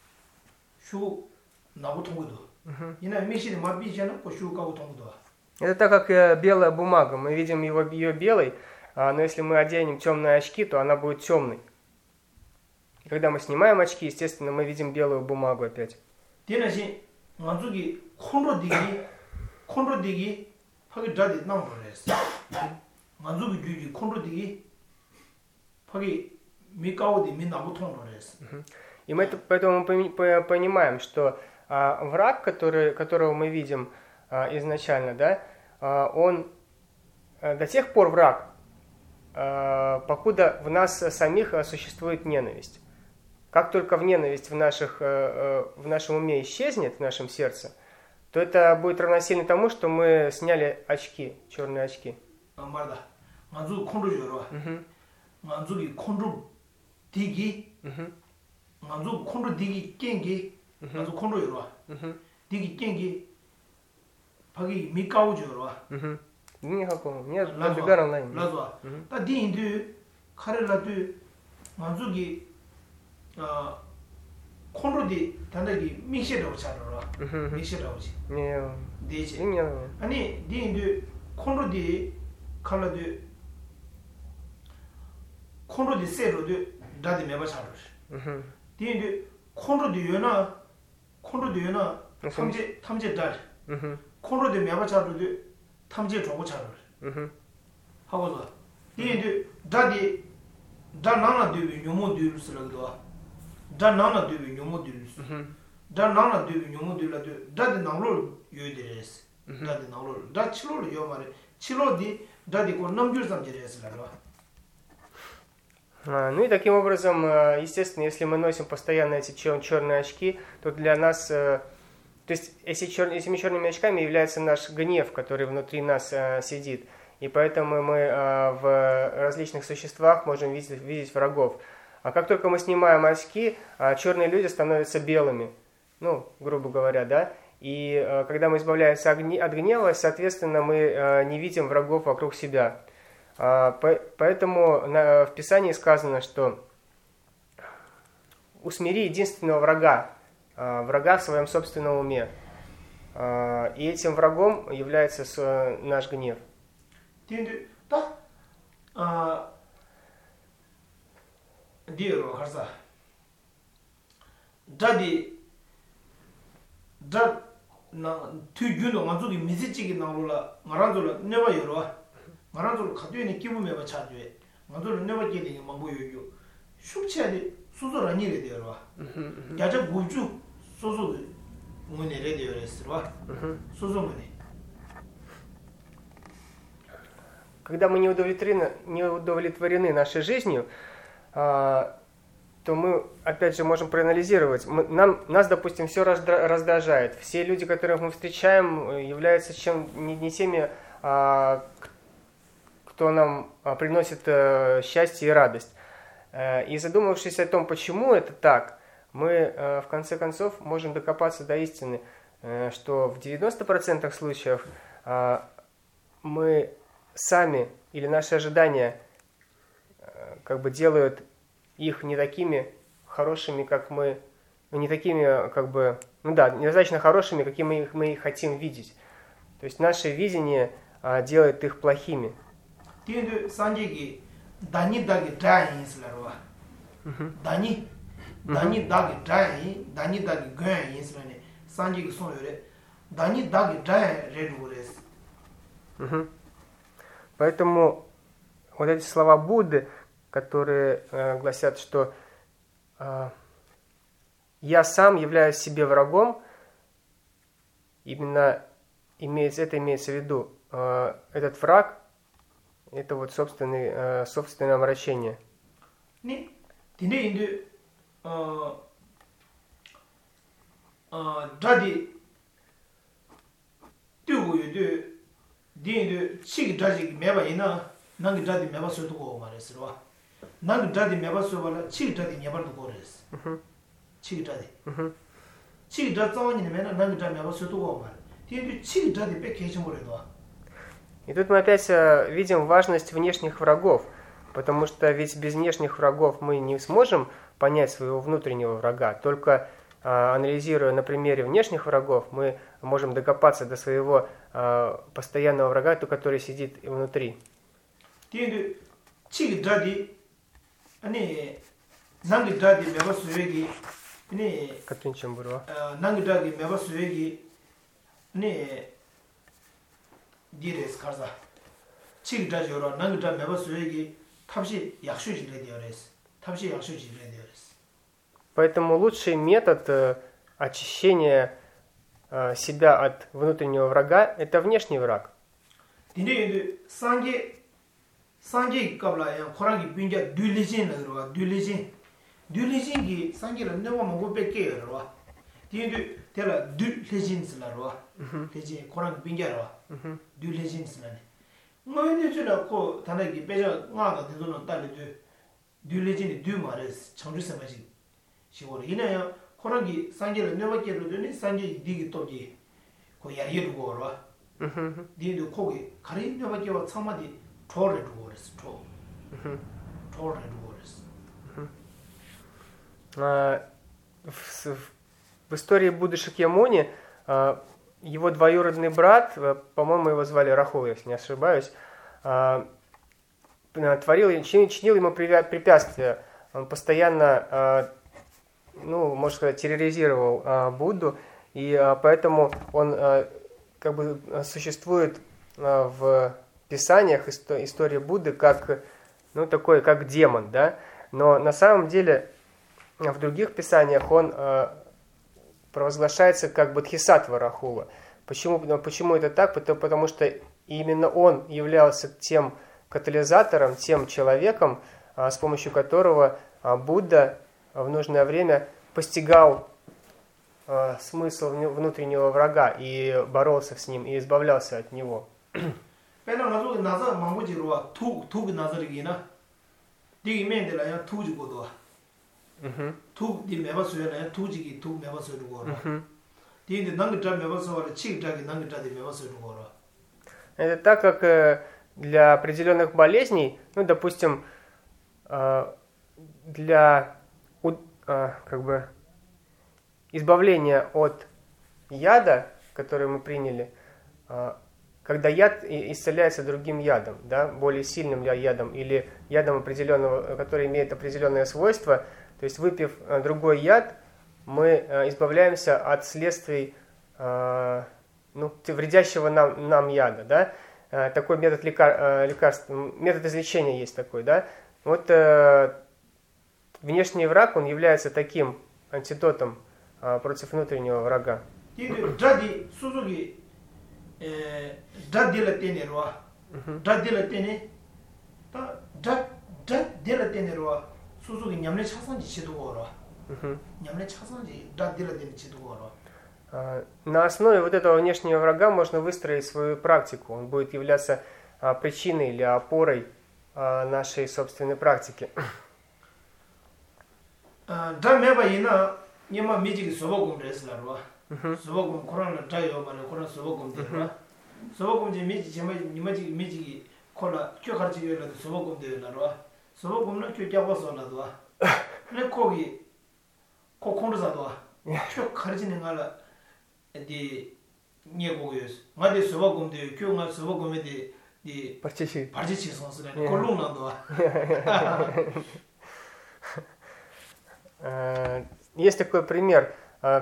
Шу набу тонгуду. Ина миши мабичана по шу гау тонгуду. Это так, как э, белая бумага. Мы видим его, ее белой, а, но если мы оденем темные очки, то она будет темной. И когда мы снимаем очки, естественно, мы видим белую бумагу опять. Тенаси, манзуги, конро диги, конро диги, 파기 다디 남버레스 만족이 주기 콘로디기 파기 미카오디 минамутонорес. И мы это, поэтому мы понимаем, что а, враг, который, которого мы видим а, изначально, да, а, он а, до тех пор враг, а, покуда в нас самих а, существует ненависть. Как только в ненависть в, наших, а, в нашем уме исчезнет, в нашем сердце, то это будет равносильно тому, что мы сняли очки, черные очки. Амарда, манзу конрожоро. Манзуги конро диги. манзу конро диги 깽기. манзу кон로요로. диги 깽기. 파기 미카오조로. 니하고 니 라즈가랑 라인. 라즈와. 다 디인도 카레라도 만주기 어 콘로디 단다기 미셰라고 차로라. 미셰라고지. 네. 디지. 네. 아니 디인도 콘로디 칼라도 콘로디 세로도 다디 메바 차로라. 디인도 콘로디 요나 콘로디 요나 탐제 탐제 달. 콘로디 메바 차로도 탐제 정보 차로라. 하고서 디인도 다디 다나나 되비 뇨모 되르스라도 다 나나 되비 뇨모 되르스 다 나나 되비 뇨모 되라도 다디 나로 요이데레스 다디 나로 다 칠로로 요마레 칠로디 다디 고 намджурсам제레스라로. Ну и таким образом, естественно, если мы носим постоянно эти черные очки, то для нас, то есть эти чер... этими черными очками является наш гнев, который внутри нас сидит. И поэтому мы в различных существах можем видеть, видеть врагов. А как только мы снимаем очки, черные люди становятся белыми, ну, грубо говоря, да. И когда мы избавляемся от гнева, соответственно, мы не видим врагов вокруг себя. Поэтому в Писании сказано, что усмири единственного врага, врага в своем собственном уме. И этим врагом является наш гнев. Тинди, да, а, диеро, харса, дади, да, на, ту юно, манзуги мизичиги наулла, маранзула, нева юро, маранзула 카드에니 기분메바 차주에, 마도르 нева 게딩이 망보요요, 슈치아디 수소라 니레 되어라, 야자 고주 소소 문에레 되어랬어라, 소소 문에. Когда мы не удовлетворены, не удовлетворены нашей жизнью, то мы, опять же, можем проанализировать. Мы, нам, нас, допустим, все раздражает. Все люди, которых мы встречаем, являются чем, не, не теми, кто нам приносит счастье и радость. И задумавшись о том, почему это так, мы, в конце концов, можем докопаться до истины, что в девяноста процентах случаев мы сами или наши ожидания как бы делают их не такими хорошими, как мы, не такими, как бы, ну да, недостаточно хорошими, какими мы их, мы их хотим видеть. То есть наше видение а, делает их плохими. Дани даги даги сларва. Дани Дани даги даги, Дани даги гаи слане. Санджиги сонёре. Дани даги даги редурес. Угу. Поэтому вот эти слова Будды, которые э, гласят, что э, я сам являюсь себе врагом, именно имеется, это имеется в виду. Э, этот враг, это вот собственный, э, собственное омрачение. Не, тине инду, а, а, дади, тюгу юду, динду, чиг дади меба ина, нанги дади меба соту고 말했어. нанги да디 меба соту고 чиг да디 мебар도 고레스. чиг да디. чиг да디 자원이면 нанги да디 меба соту고 말. динду чиг да디 백해지 모래도. И тут мы опять э, видим важность внешних врагов, потому что ведь без внешних врагов мы не сможем понять своего внутреннего врага. Только э, анализируя на примере внешних врагов, мы можем докопаться до своего э, постоянного врага, то, который сидит внутри. 디엔드 치기 드라디 아니 난기 드라디 메바스 외기 아니 같은 점으로 어 난기 드라디 메바스 외기 아니 디레스 카자 치기 드라지로 난기 드라디 메바스 외기 탑시 약수지래 되어레스 탑시 약수지래 되어레스. Поэтому лучший метод э, очищения э, себя от внутреннего врага – это внешний враг. 디엔드 상계 상계 갑라야 코랑이 빈자 듀리진으로 듀리진 듀리진기 상계를 내가 먹고 뺄게요. 디엔드 테라 듀리진스라로 대지 코랑 빈자로 듀리진스라네. 뭐인데 줄고 단하게 빼자 나가 되도록 딸이 듀리진이 듀 말스 청주세 마시 시고로 이내야 코랑이 상계를 내가 깨로 되니 상계 디기 또기 고 야이르고 와. 디엔드 거기 가린 내가 깨와 참마디 Торы говорится, то. Торы говорится. В истории Будды Шакьямуни его двоюродный брат, по-моему, его звали Рахул, если не ошибаюсь, творил, чинил ему препятствия. Он постоянно, ну, можно сказать, терроризировал Будду, и поэтому он как бы существует в писаниях истории Будды как, ну, такой, как демон, да, но на самом деле в других писаниях он э, провозглашается как бодхисаттва Рахула. Почему, почему это так? Потому, потому что именно он являлся тем катализатором, тем человеком, э, с помощью которого э, Будда в нужное время постигал э, смысл внутреннего врага и боролся с ним, и избавлялся от него. Пена назу наза мамбу지로와 투 투 나서리기나 디멘데라야 투지고도. 음. 투디 메바스여나 투지기 투 메바스여고. 음. 디인데 남기다 메바스여라 치기다기 남기다디 메바스여고. Это так как э, для определенных болезней, ну, допустим, э, для э, как бы избавления от яда, который мы приняли, э, когда яд исцеляется другим ядом, да, более сильным ядом или ядом определенного, который имеет определенное свойство, то есть выпив другой яд, мы избавляемся от следствий, ну, вредящего нам, нам яда, да. Такой метод лекар, лекарств, метод излечения есть такой, да. Вот внешний враг, он является таким антидотом против внутреннего врага. 에 다딜라 테네로아 다딜라 테네 다 다딜라 테네로아 수수기 냠내 차선지 지도고라 냠내 차선지 다딜라 테네 지도고라. На основе вот этого внешнего врага можно выстроить свою практику. Он будет являться причиной или опорой нашей собственной практики. Да мебаина нема миджики собогум ресларва. 소복음 코로나 다이어 말에 코로나 소복음 되나 소복음 이제 미지 제마 니마지 미지 코로나 큐 가르치 요라 소복음 되나로 소복음은 큐 잡아서 나도 근데 거기 코콘도사도 큐 가르치는 거라 디 니고요스 마데 소복음 되 큐가 소복음에 디 парчичи парчичи 선수네 콜롱나도. Есть такой пример.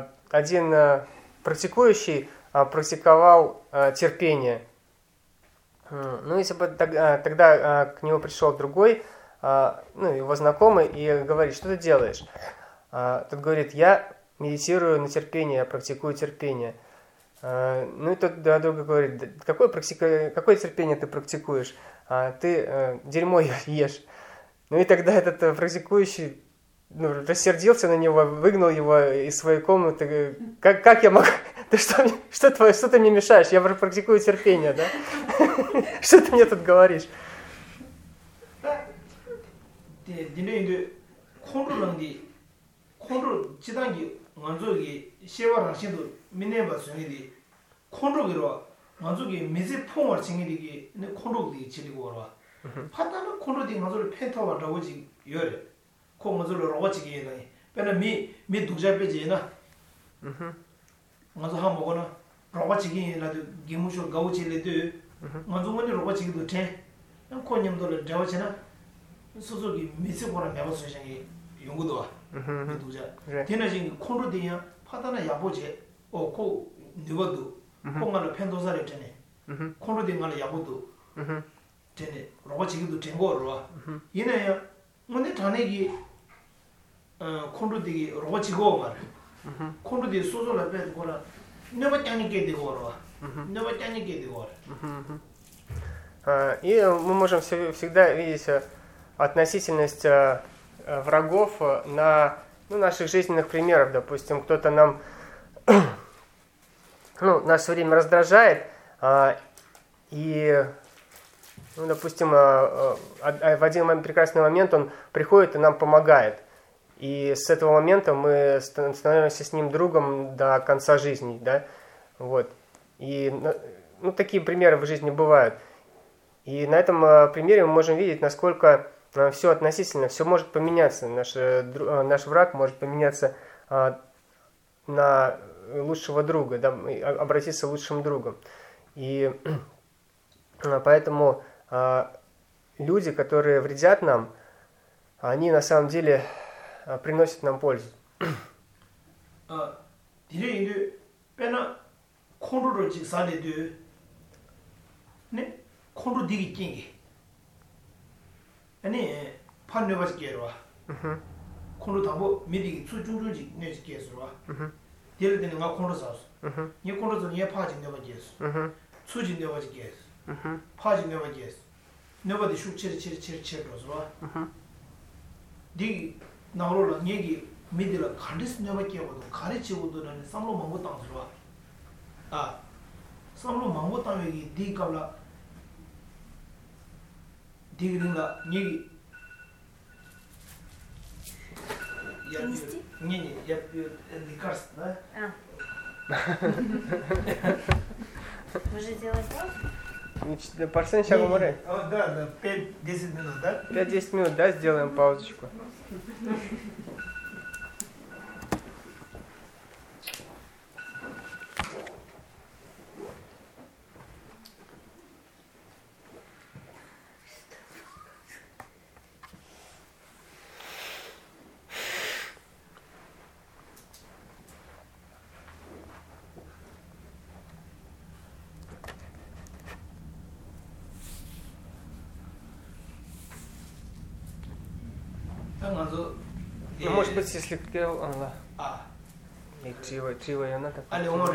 Один практикующий практиковал терпение. Ну, если бы тогда, тогда к нему пришел другой, ну, его знакомый, и говорит, что ты делаешь? Тот говорит, я медитирую на терпение, я практикую терпение. Ну, и тот друг говорит, какое, практика... какое терпение ты практикуешь? Ты дерьмо ешь. Ну, и тогда этот практикующий, ну, рассердился на него, выгнал его из своей комнаты. Как, как я могу... Ты что, что, твое, что ты мне мешаешь? Я практикую терпение, да? Что ты мне тут говоришь? 먼저 한 먹거나 로바치기라도 기무쇼 가우치레도 먼저 원이 로바치기도 돼. 코님들 잡아치나 소소기 미스고라 매버스장이 연구도 와. 두자. 되나진 콘로디야 파다나 야보제. 어코 누가도 콩말로 펜도사를 되네. 콘로디 말로 야보도. 되네. 로바치기도 된 거로 와. 얘네야 근데 다네기 어 콘로디기 로바치고 말. 콘로디 소소라 배고라 너무 짱이게 되고라 너무 짱이게 되고라. И мы можем всегда видеть относительность врагов на, ну, наших жизненных примерах. Допустим, кто-то нам, ну, нас все время раздражает, и, ну, допустим, в один прекрасный момент он приходит и нам помогает. И с этого момента мы становимся с ним другом до конца жизни, да, вот. И, ну, такие примеры в жизни бывают. И на этом примере мы можем видеть, насколько все относительно, все может поменяться. Наш, наш враг может поменяться на лучшего друга, да, обратиться лучшим другом. И поэтому люди, которые вредят нам, они на самом деле приносит нам пользу. А, диреинду пена контрол을 지사데도 네 컨트롤 되게 찡게. 아니 판매받지 게로. 음. 컨트롤 담보 미리 수중중지 내지 게스로. 음. 예를 들면 나 컨트롤 사서. 음. 이 컨트롤은 얘 파진 내가 게스. 음. 수진 내가 게스. 음. 파진 내가 게스. 너버디 슈치르 치르 치르 치르로서. 음. 디 나로라 얘기 미들라 간디스 녀마께고도 가르치고도는 삼로 망고 땅으로 아 삼로 망고 땅이 디갑라 디그린가 얘기 я не не я лекарство, да? Вы же делаете паузу? Парсен сейчас говорит. Да, да, пять-десять минут, да? пять-десять минут, да, сделаем паузочку. Ну, может быть, если а, Чива, Чива, и она так.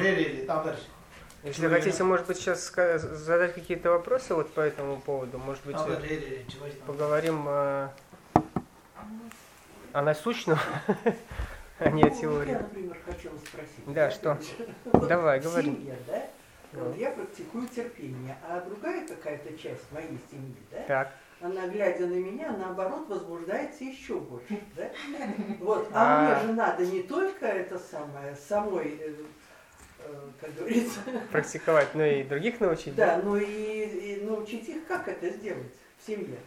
Если хотите, может быть, сейчас задать какие-то вопросы вот по этому поводу, может быть, поговорим о, о насущном, а не о теории. Я, например, хочу спросить. Да, что? Давай, говори. Семья, да? Вот я практикую терпение, а другая какая-то часть моей семьи, да? Так. Она, глядя на меня, наоборот, возбуждается еще больше, да? Вот, а мне же надо не только это самое, самой, как говорится... Практиковать, но и других научить, да? Да, ну и, и научить их, как это сделать в семье.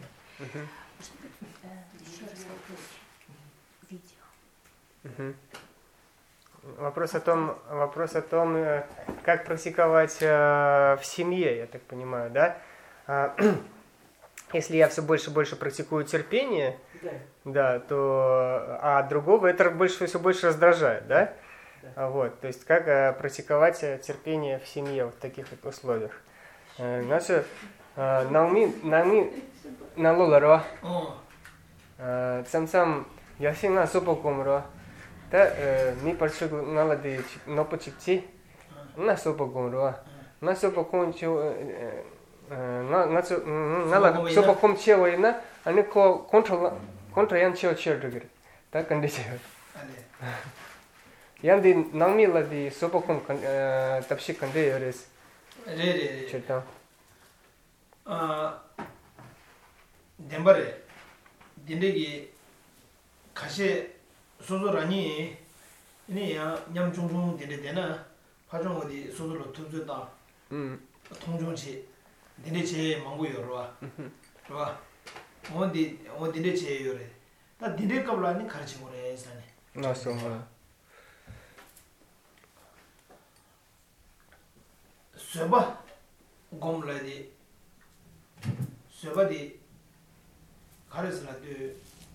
Угу. Вопрос о том, вопрос о том, как практиковать в семье, я так понимаю, да? Если я все больше и больше практикую терпение, да, да, то а другого это больше все больше раздражает, да? Да. Вот, то есть как практиковать терпение в семье в таких условиях. Наше Nangmi, nangmi, nalolaro. 어. Самсам ясина сопокомро. Та ми паршук налади нопочикти. На сопокомро. На сопокомчо на на на сопокомчевойна, они ко контрол контрянчо чердгер. Так кондиция. Янди нангмилади сопоком тапшик кондеерес. 레레. черта. 아 덴바레 딘데기 가시 소소라니 이니야 냠중중 딘데데나 파종 어디 소소로 투주다 음. 통중치 딘데 제 망고요로와 로와 어디 어디데 제요래 나 딘데 qab라니 가르치고래 산에 나서. 쇠바 곰라디 쇠바디 가르스라드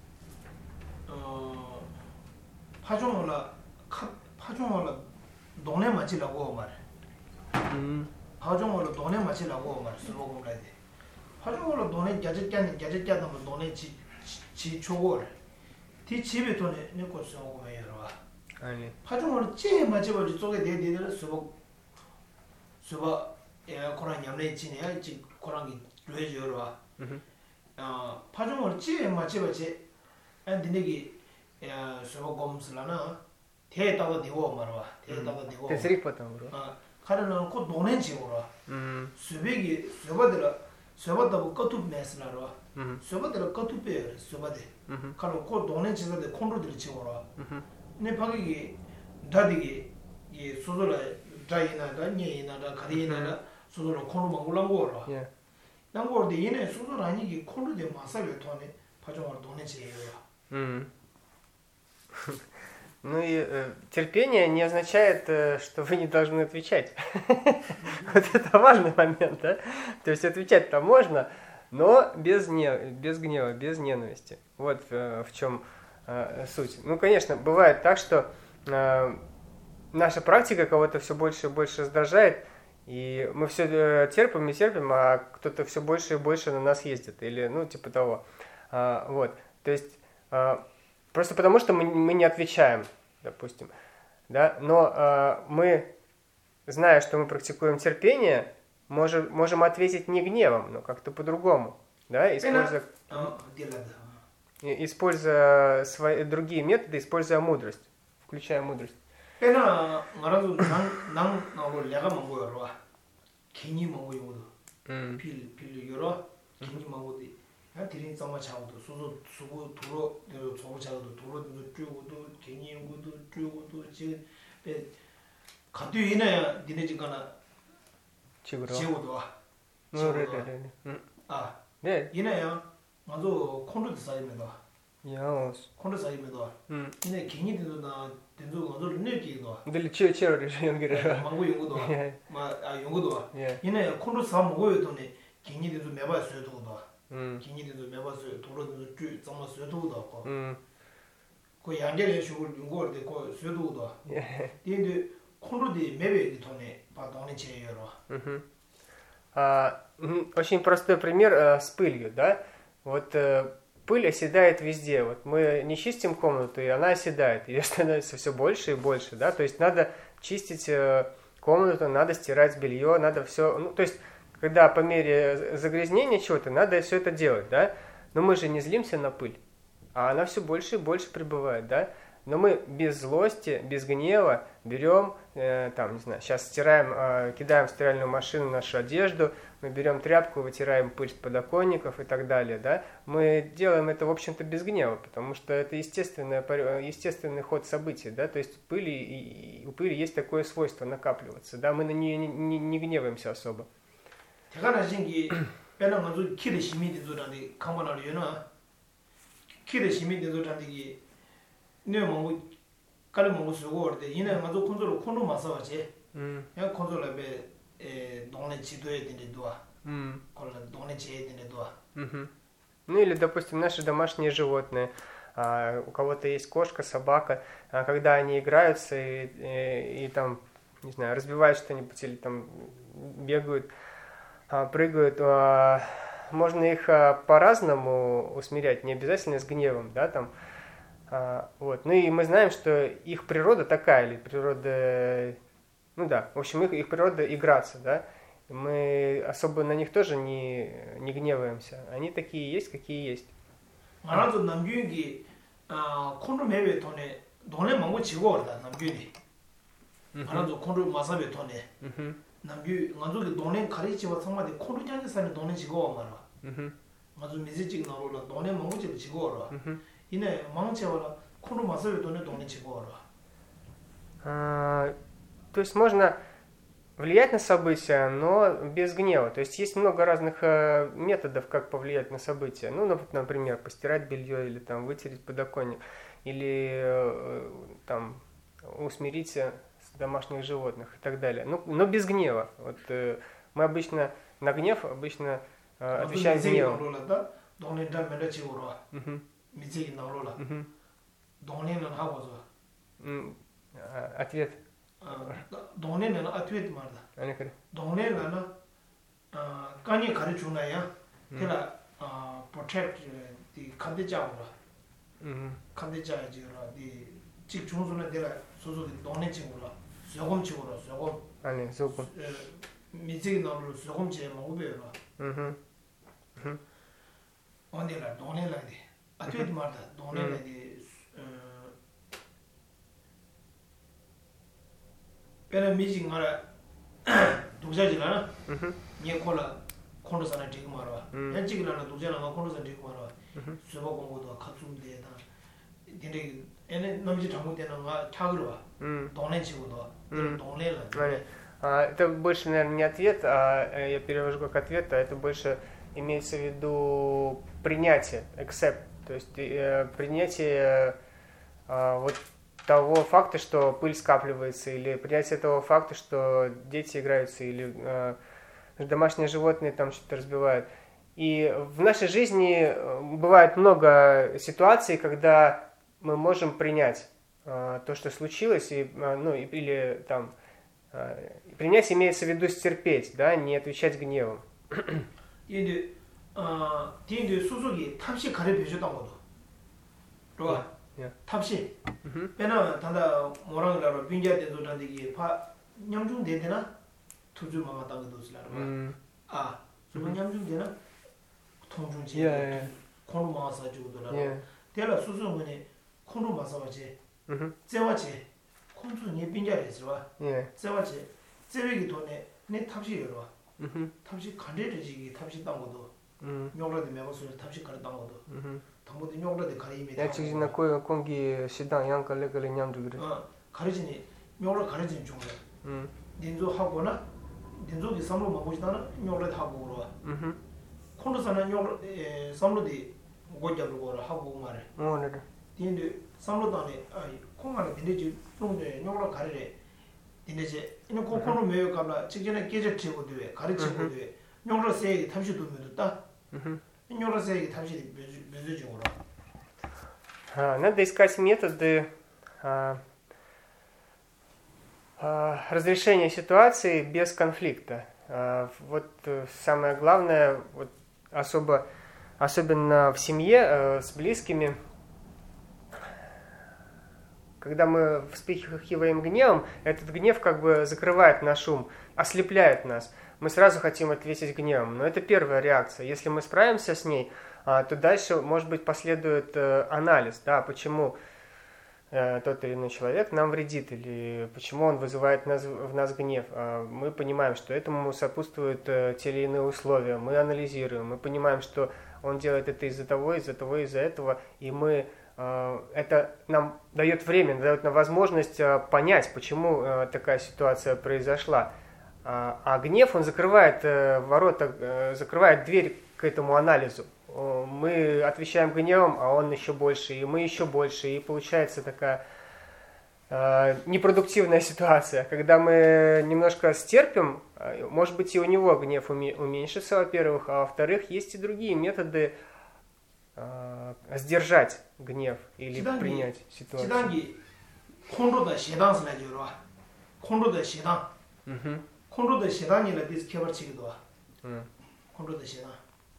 어 파종올라 카 파종올라 동네 맞지라고 말 음. 파종올라 동네 맞지라고 말 쇠바곰라디 파종올라 동네 야적견 야적견도 뭐 동네 지지 초골 뒤 집에 돈에 내고 쓰고 매여라 아니. 파종올라 제일 맞지버지 쪽에 대대들 쇠바 쇠바 야 코란 냠내 지네 지 코란기 뢰지어라 어 파종을 찌에 맞지버지 안디네기 야 쇠바곰슬라나 대다가 되고 말아 대다가 되고 대스리 파tam으로. 아 가르는 코 돈에 지고라 음. 쇠백이 쇠바들 쇠바다고 꺼투 메스나로 음. 쇠바들 꺼투 빼 쇠바데 음. 가로 코 돈에 지는데 콘로들 지고라 음. 네 방이 다디기 이 소소라 자이나다 녀이나다 가리나다 소소로 콘로 망고란 거라 예. 난거데 얘네 소소 아니기 콘로데 마사를 통해 파종을 돈에 지어요. м Ну и э, терпение не означает, э, что вы не должны отвечать. Вот это важный момент, да? То есть отвечать-то можно, но без, не, без гнева, без ненависти. Вот э, в чем э, суть. Ну, конечно, бывает так, что э, наша практика кого-то все больше и больше раздражает, и мы все терпим и терпим, а кто-то все больше и больше на нас ездит. Или, ну, типа того. А, вот. То есть, а, просто потому что мы, мы не отвечаем, допустим. Да? Но а, мы, зная, что мы практикуем терпение, можем, можем ответить не гневом, но как-то по-другому. Да? Используя, используя свои, другие методы, используя мудрость, включая мудрость. 에나 말아도 난난 나고 내가 먹어요. 괜히 먹어요. 필 필요로 괜히 먹어도 야 드린 정말 차고도 소소 수고 도로 저거 차고도 도로도 쭉고도 괜히 고도 쭉고도 지금 배 가도 이네 니네 집가나 지구로. 지구도 노래를. 아. 네. 이네요. 맞아. 콘도도 쌓이면도. 야오스. 콘도 쌓이면도. 음. 이네 괜히 되도나 된도 어디를 내기도. 근데 치료 치료를 연결해. 망고 연구도. 마 연구도. 이네 콘도 사 먹어요 돈에 괜히 되도 매봐 써도도. 음. 괜히 되도 매봐 써 도로도 쭉 정말 써도도 없고. 음. 그 양계를 쉬고 연구할 때그 써도도. 예. 근데 콘도디 매베기 돈에 바 돈에 제여로. 음. А, очень простой пример а, с пылью, да? Вот а, пыль оседает везде. Вот мы не чистим комнату, и она оседает. Ее становится все больше и больше, да? То есть надо чистить а, комнату, надо стирать белье, надо все... Ну, то есть, когда по мере загрязнения чего-то, надо все это делать, да? Но мы же не злимся на пыль, а она все больше и больше прибывает, да? Но мы без злости, без гнева берем, э, там, не знаю, сейчас стираем, э, кидаем в стиральную машину нашу одежду, мы берем тряпку, вытираем пыль с подоконников и так далее, да. Мы делаем это, в общем-то, без гнева, потому что это естественный, естественный ход событий, да, то есть пыли, и, и у пыли есть такое свойство накапливаться, да, мы на нее не, не, не гневаемся особо. 네 뭐 깔을 먹고 쓰고 그때 이내 가서 콘솔로 콘로 마사지 음. 야 콘솔에 에 동네 지도에 되는 도와. 음. 콜라 동네 지에 되는 도와. Угу. Ну или, допустим, наши домашние животные. А, у кого-то есть кошка, собака, а, когда они играются и, и, и там, не знаю, разбивают что-нибудь или там бегают, прыгают, а, можно их а, по-разному усмирять, не обязательно с гневом, да, там, а, вот. Ну и мы знаем, что их природа такая, или природа, ну да, в общем, их, их природа играться, да, мы особо на них тоже не, не гневаемся, они такие есть, какие есть. 알아도 남규기 아 콘로 매베 돈에 돈에 먹고 지고 오다 남규니 알아도 콘로 마사베 돈에 남규 나도 돈에 가리치고 상마데 콘로 장에 사는 돈에 지고 말아 나도 미지직 나로라 돈에 먹고 지고 오라 이내 망쳐라 콘로 마사베 돈에 돈에 지고 오라 а, то есть можно влиять на события, но без гнева. То есть есть много разных э, методов, как повлиять на события. Ну, например, постирать белье или там вытереть подоконник, или э, там усмирить домашних животных и так далее. Ну, но без гнева. Вот э, мы обычно на гнев обычно э, отвечаем гневом. Ответ. 동네는 어떻게 말다. 아니 그래. 동네는 아 간이 가르치나야. 그라 아 protect 디 칸데자오라. 음. 칸데자지라 디 직중소는 데라 소소디 동네 친구라. 소금 친구라. 소금. 아니 소금. 미지기 나로 소금 제 먹어봐라. 음. 음. 언데라 동네라디. 어떻게 말다. 동네라디 पेन मीजिंग मारा दुजा जिला ना ये कोला कोंडो सना ठीक मारवा या जिगला ना दुजा ना कोंडो सना ठीक मारवा सुबह को तो खत्म दे था दिने एने नमजी ठामो देना गा ठागरवा दोने चिगो तो दोने ला это больше, наверное, не ответ, а я перевожу как ответ, а это больше имеется в виду принятие, accept, то есть э, принятие э, вот того факта, что пыль скапливается, или принятие того факта, что дети играются, или э, домашние животные там что-то разбивают. И в нашей жизни бывает много ситуаций, когда мы можем принять э, то, что случилось, и, э, ну, или там э, принять имеется в виду стерпеть, да, не отвечать гневом. И 탑시 배나 단다 뭐랑라로 빈자데도 단디기 파 냠중 되되나 투주 마마 땅도 슬라라 아 좀 냠중 되나 통중지 콘로 마사 주도라 데라 수수문에 콘로 마사 와지 제와지 콘주니 빈자레스와 제와지 제외기 돈에 내 탑시 열어 탑시 간데르지기 탑시 땅고도 묘라데 메모스 탑시 가르 땅고도 Я через на кое конги седан янка легали нямду говорит. 아, 가르지니 묘라 가르지니 중에. 음. 딘조 하고나 딘조기 삼로 먹고지다나 묘라 하고 그러. 음. 콘도사나 묘라 에 삼로디 고잡고 그러 하고 말해. 어, 네. 딘데 삼로다네 아이 콩하나 딘데지 좀데 묘라 가르래. 딘데지 이는 코코노 메요 갑라 직전에 깨져 치고 돼. 가르치고 돼. 묘라 세기 탐시도 메도다. 음. Надо искать методы а, а, разрешения ситуации без конфликта. А, вот самое главное, вот особо, особенно в семье а, с близкими, когда мы вспыхиваем гневом, этот гнев как бы закрывает наш ум, ослепляет нас. Мы сразу хотим ответить гневом, но это первая реакция. Если мы справимся с ней, то дальше, может быть, последует анализ, да, почему тот или иной человек нам вредит, или почему он вызывает в нас, в нас гнев. Мы понимаем, что этому сопутствуют те или иные условия, мы анализируем, мы понимаем, что он делает это из-за того, из-за того, из-за этого, и мы, это нам дает время, дает нам возможность понять, почему такая ситуация произошла. А гнев, он закрывает ворота, закрывает дверь к этому анализу. Мы отвечаем гневом, а он еще больше, и мы еще больше. И получается такая непродуктивная ситуация. Когда мы немножко стерпим, может быть, и у него гнев уменьшится, во-первых, а во-вторых, есть и другие методы сдержать гнев или принять ситуацию. 콘로도 시단이라 디스 케버치기도 Mm. 콘로데 시다.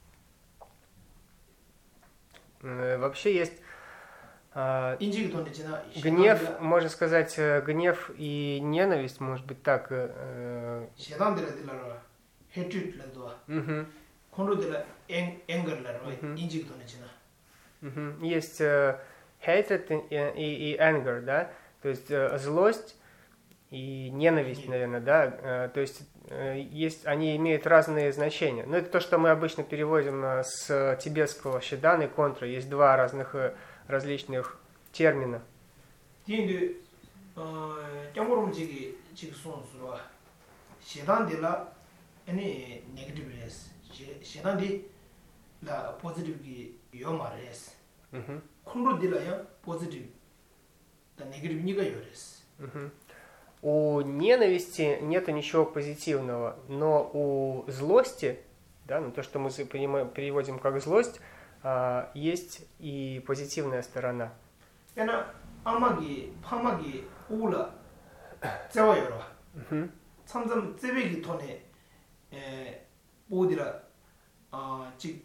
Вообще есть э, 인지기 돈데 지나. гнев, можно сказать, э, гнев и ненависть, может быть так. Э, 시단들에 들라라. 헤트드라도. угу. 콘로데라 앵 앵거라로 인지기 돈데 지나. Угу. Есть э, hatred и, и, и anger, да, то есть э, злость и ненависть, наверное, да, э, то есть, э, есть они имеют разные значения. Но это то, что мы обычно переводим э, с тибетского щедан и контра. Есть два разных э, различных термина. 근데 어 정보름 지기 지기 손수로 시단들라 아니 네거티브레스 시단디 라 포지티브기 요마레스 Угу. 콘로딜라야 포지티브 다 네거티브니가 요레스. Угу. У ненависти нету ничего позитивного, но у злости, да, ну то, что мы переводим как злость, а, есть и позитивная сторона. 에나 아마기 파마기 우라 제와요로. Угу. 참점 제베기 돈에 에 모디라 아직아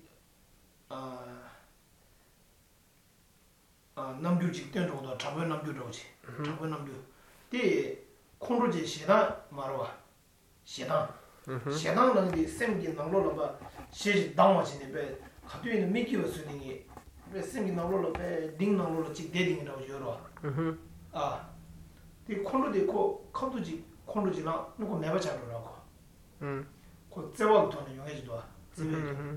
아 남규직 된 정도 잡은 남규로지. 잡은 남규. 때 콘로지 시다 말와 시다. 시다는 셈기 나로로바 시지 당와지네 배 가도에는 미키어 쓰니 왜 셈기 나로로 배 딩나로로 직 데딩이라고 줘로. Угу. 아. 이 콘로디 코 카도지 콘로지나 누구 매바 잡으라고. 음. 그 제와 돈을 용해지도. 제베.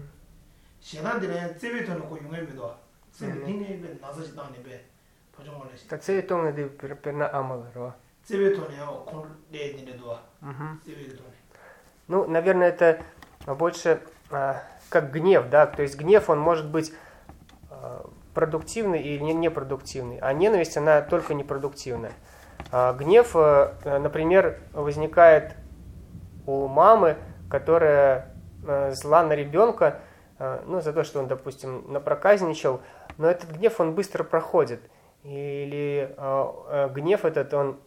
시다들은 제베 돈을 고 용해면도. 셈 딩네 나서지 당네 배. 보정을 Так це то не перна амалро. 제베 돈이요 콘로데 딘데도. Угу. 제베 돈. Ну, наверное, это больше а, как гнев, да, то есть гнев, он может быть а, продуктивный или не- непродуктивный, а ненависть, она только непродуктивная. А, гнев, а, например, возникает у мамы, которая а, зла на ребенка, а, ну, за то, что он, допустим, напроказничал, но этот гнев, он быстро проходит. Или а, а, гнев этот, он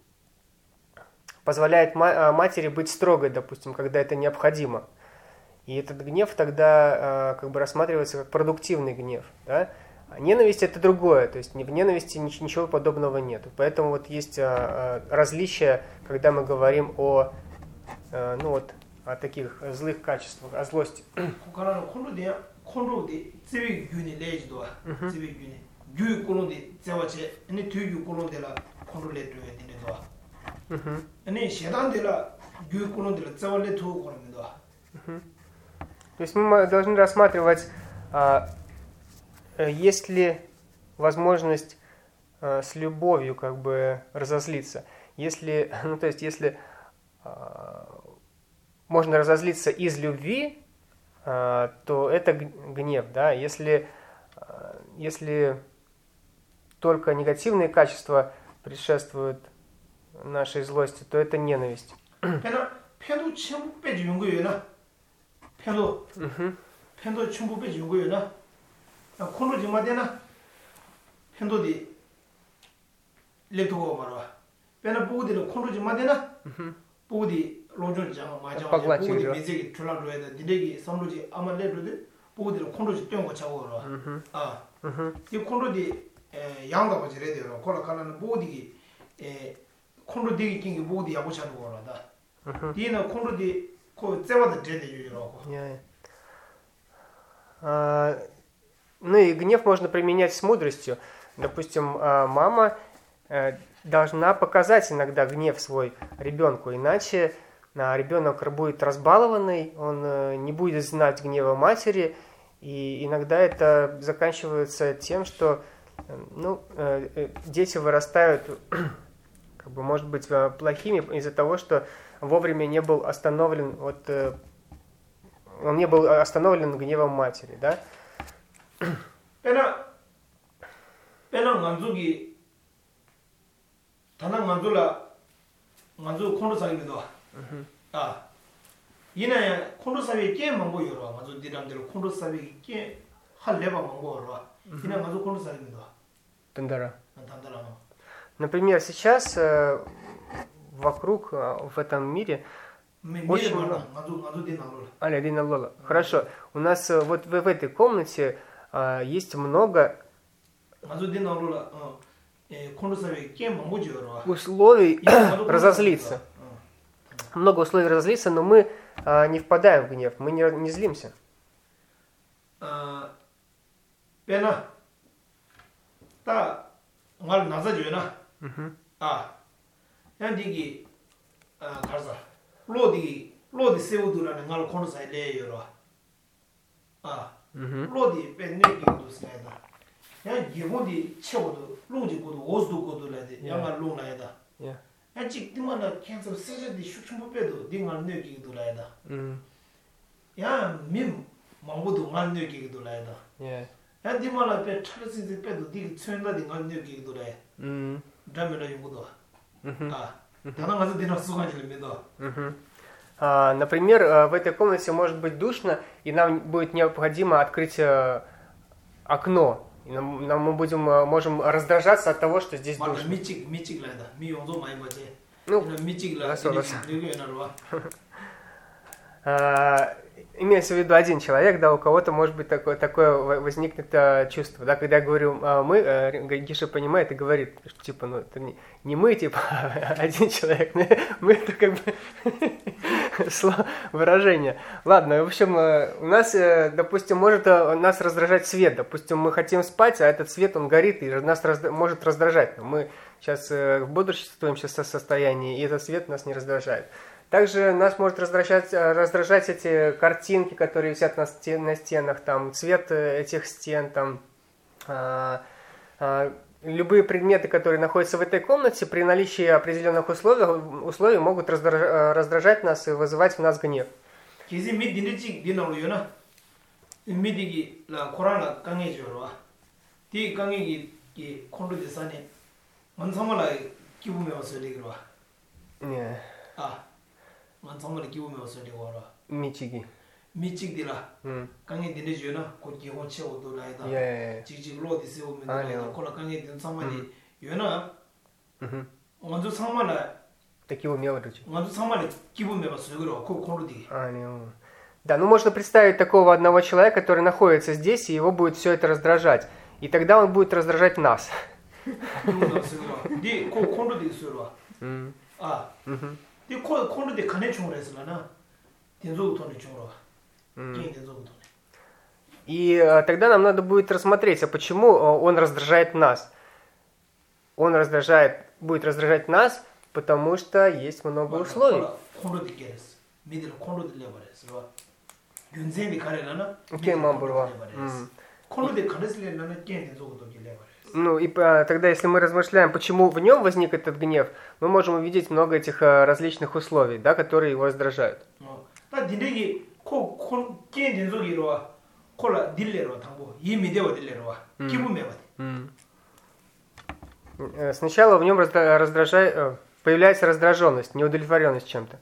позволяет ма- а, матери быть строгой, допустим, когда это необходимо. И этот гнев тогда а, как бы рассматривается как продуктивный гнев. Да? А ненависть это другое, то есть в ненависти нич- ничего подобного нет. Поэтому вот есть а, а, различия, когда мы говорим о, а, ну вот, о таких злых качествах, о злости. 그거는 콘로데 콘로데 제베 균이 레지도. 제베 균이 균 콘로데 제와체 아니 뒤규 콘로데라 콘로레도 딘데도. Мгм. 아니 시단데라 균 콘로데라 제와레 투 콘로데도. То есть мы должны рассматривать, а, э, есть ли возможность а, с любовью как бы разозлиться. Если, ну то есть если а, можно разозлиться из любви, а, то это г- гнев, да. Если, а, если только негативные качества предшествуют нашей злости, то это ненависть. 페나 페도 첨부 빼지 용거요나. 페도 Мгм. 펜도 첨부 빼지 용거요나. 아 콘로지 마데나. 펜도디 레토고 말아. 페나 보디를 콘로지 마데나. 보디 로존 장 맞아. Поглотить, 보디 да. 미제기 줄라로 해야 디데기 선로지 아마 레로데 보디를 콘로지 떼고 차고 그러. Мгм. 아. Мгм. 이 콘로디 에 양가 버지 레디로 콜라 칼라는 보디기 에 콘로디기 킹기 보디 야보차도 그러다. Мгм. 디는 콘로디 코 제와도 데데 유로고. Я- А, Ну и гнев можно применять с мудростью. Допустим, а, мама э, должна показать иногда гнев свой ребенку, иначе а, ребенок будет разбалованный, он э, не будет знать гнева матери, и иногда это заканчивается тем, что э, ну, э, э, дети вырастают, как бы, может быть, э, плохими из-за того, что вовремя не был остановлен, вот, э, он не был остановлен гневом матери, да? 페나 페나 만족이 다나 만족라 만족 콘로사입니다. 아 이내 콘로사비 게임 망고 여러 만족 디람들 콘로사비 게임 할 레바 망고 여러 이내 만족 콘로사입니다. Тандара. 단단하노. Например, сейчас э, вокруг, э, в этом мире Очень много. Аля, Дина Лола. Хорошо. У нас э, вот в, в этой комнате э, есть много условий разозлиться. Много условий разозлиться, но мы э, не впадаем в гнев, мы не, не злимся. Пена. Та нgal наза 줘나. 아. 양디기 아 가자. 로디 로디 세우두라는 ngal 콘사에 레요로. 아. 로디 벤네기도 스나이다. 야 기본디 채워도 로지고도 오스도고도 라데 양말 롱라이다. 예. 아직 디만나 캔서 세제디 슈충법에도 딩말 뇌기도 라이다. 음. 야, 민 망고도 ngal 뇌기도 라이다. 예. 야 디만나 페 차르시지 페도 디 쳔다디 ngal 뇌기도 라이. 음. 담에라 용고도. 아. 다른 가서 디나 수간일입니다. А, например, в этой комнате может быть душно, и нам будет необходимо открыть окно. И нам, нам мы будем, можем раздражаться от того, что здесь душно. Ну, а, имеется в виду один человек, да, у кого-то может быть такое, такое возникнет а, чувство, да, когда я говорю а, мы, а, Гиша понимает и говорит, что типа, ну это не, не мы, типа, а один человек, мы это как бы выражение. Ладно, в общем, у нас, допустим, может нас раздражать свет, допустим, мы хотим спать, а этот свет, он горит и нас разд... может раздражать, но мы сейчас в бодрствуем сейчас состоянии, и этот свет нас не раздражает. Также нас может раздражать, раздражать эти картинки, которые висят на, стен, на стенах, там, цвет этих стен, там, а, а, любые предметы, которые находятся в этой комнате, при наличии определенных условий, условий могут раздражать, раздражать нас и вызывать в нас гнев. Не. 만 정말 기분이 어서리 와라. 미치기. 미치기라. 음. 강에 되는 주나 곧 기본 채워도 나이다. 예. 지지로 디세오면 나이다. 콜라 강에 된 상만이 요나. 음. 먼저 상만아. Так его мелочи. 먼저 상만이 기분 매봤어. 그러 그 콜로디. 아니요. Да, ну можно представить такого одного человека, который находится здесь, и его будет все это раздражать. И тогда он будет раздражать нас. 네, 그 콜로디 있어라. 음. 아. 음. 이 콘르데 간에 총을 했으나 дензогу тоне чумро. Кин дензогу тоне. И а, тогда нам надо будет рассмотреть, а почему он раздражает нас. Он раздражает, будет раздражать нас, потому что есть много условий. Ну и тогда, если мы размышляем, почему в нем возник этот гнев, мы можем увидеть много этих различных условий, да, которые его раздражают. Сначала в нем раздражает, появляется раздраженность, неудовлетворенность чем-то.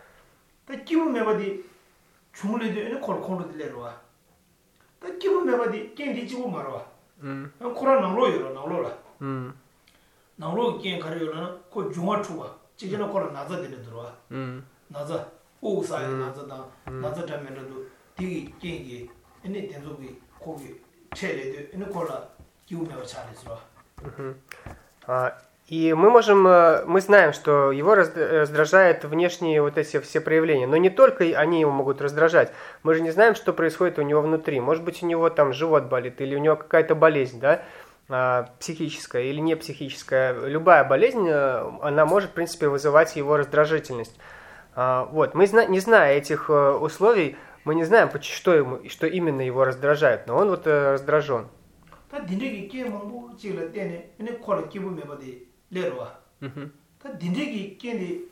코라 나로요 나로라 음 나로 게임 가려요나 코 중화 추가 지지는 코라 나자 되는 들어와 음 나자 오사에 나자다 나자 되면도 디기 게임이 이네 된속이 거기 체례도 이네 코라 기우며 잘했어. А и мы можем, мы знаем, что его раздражает внешние вот эти все проявления, но не только они его могут раздражать. Мы же не знаем, что происходит у него внутри. Может быть, у него там живот болит, или у него какая-то болезнь, да, психическая или не психическая. Любая болезнь, она может, в принципе, вызывать его раздражительность. Вот, мы не зная этих условий, мы не знаем, что, ему, что именно его раздражает, но он вот раздражен. 레로와. 다 딘데기 깬디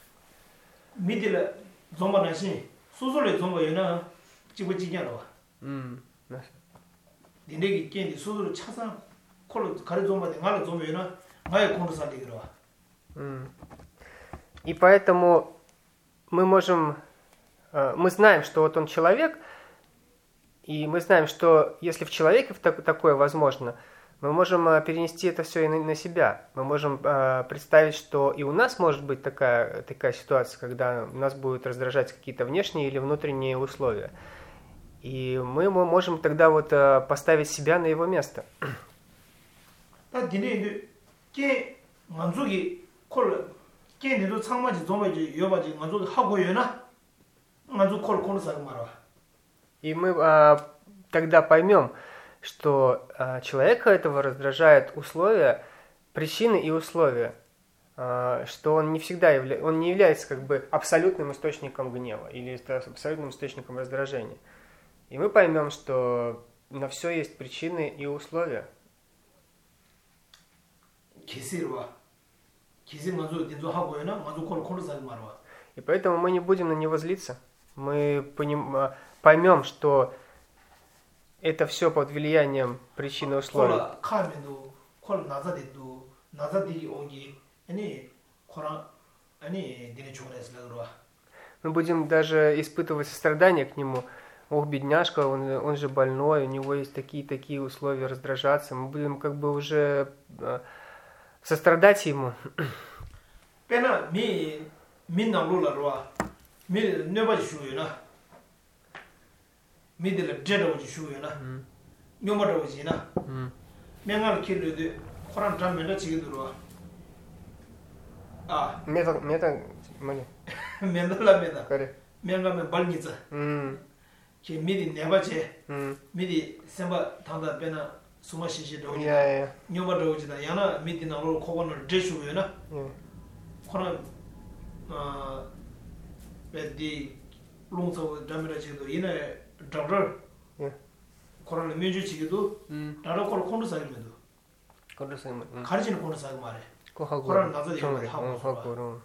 미딜 좀바나시 소소레 좀바이나 지고지냐로. 음. 맞아. 딘데기 깬디 소소를 차상 콜로 가르 좀바데 나를 좀이나 나의 콘도사디로. 음. И поэтому мы можем мы знаем, что вот он человек, и мы знаем, что если в человеке такое возможно, Мы можем перенести это все и на, на себя. Мы можем э, представить, что и у нас может быть такая, такая ситуация, когда нас будут раздражать какие-то внешние или внутренние условия. И мы можем тогда вот э, поставить себя на его место. И мы э, тогда поймем, что э, человека этого раздражает условия, причины и условия, э, что он не всегда явля... он не является как бы абсолютным источником гнева или абсолютным источником раздражения. И мы поймем, что на все есть причины и условия. И поэтому мы не будем на него злиться. Мы поним... поймем, что это все под влиянием причин и условий. Мы будем даже испытывать сострадание к нему. Ох, бедняжка, он, он же больной, у него есть такие-такие условия, раздражаться. Мы будем как бы уже э, сострадать ему. Мета, мета, мали. 제 미리 내바제 미리 semba tanda pena suma shishi do ya nyoma do jida yana midi na ro kogonor jeshu yo na khona 아 베디 롱서 담이라 지도 이내 doctor 예 코로나 뮤지 지기도 다른 걸 콘도 사이면도 콘도 사이면 가르치는 콘도 사이 말해 거 하고 코로나 나서 이거 하고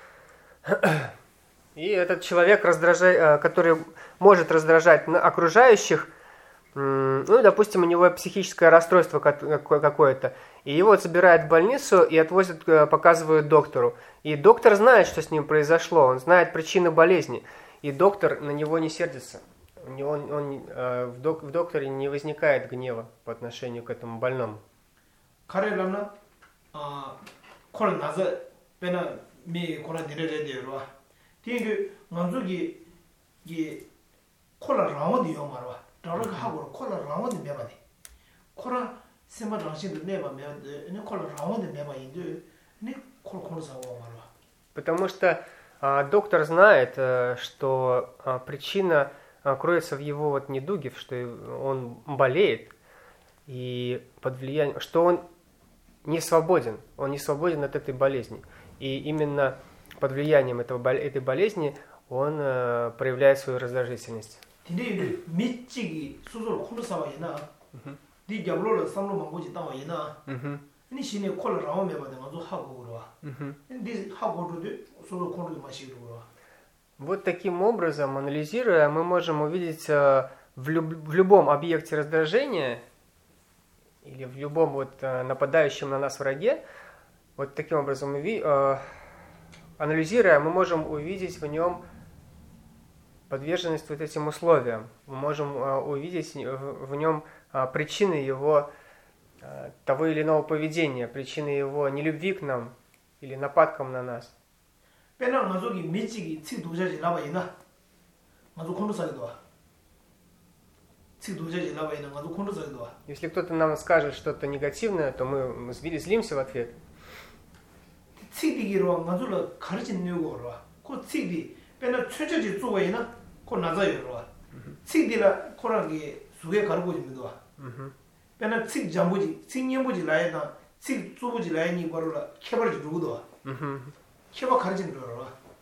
И этот человек, раздражай, который может раздражать окружающих, ну, допустим, у него психическое расстройство какое-то, и его забирают в больницу и отвозят, показывают доктору. И доктор знает, что с ним произошло, он знает причину болезни, и доктор на него не сердится. У него, он, он, в, док, в докторе не возникает гнева по отношению к этому больному. 그 만족이 이 콜라 라운드 요마로 저렇게 하고 콜라 라운드 매바디 콜라 세마 장신도 내가 매데 네 콜라 라운드 매바인데 네 콜콜 사고 말아. Потому что а, доктор знает, а, что а, причина а, кроется в его вот недуге, что он болеет и под влиянием, что он не свободен, он не свободен от этой болезни, и именно под влиянием этого, этой болезни он э, проявляет свою раздражительность. Вот таким образом, анализируя, мы можем увидеть э, в, люб, в любом объекте раздражения или в любом вот, э, нападающем на нас враге, вот таким образом мы видим, э, анализируя, мы можем увидеть в нем подверженность вот этим условиям. Мы можем uh, увидеть в, в нем uh, причины его uh, того или иного поведения, причины его нелюбви к нам или нападкам на нас. Если кто-то нам скажет что-то негативное, то мы злимся в ответ. 찌디기로 만들어 가르친 이유로 그 찌디 배는 최저지 주어이나 그 나자요로 찌디라 코라기 수게 가르고 있는데 배는 찌 잠부지 찌님부지 라이다 찌 주부지 라이니 거로라 캐버지 누구도 캐버 가르친 거로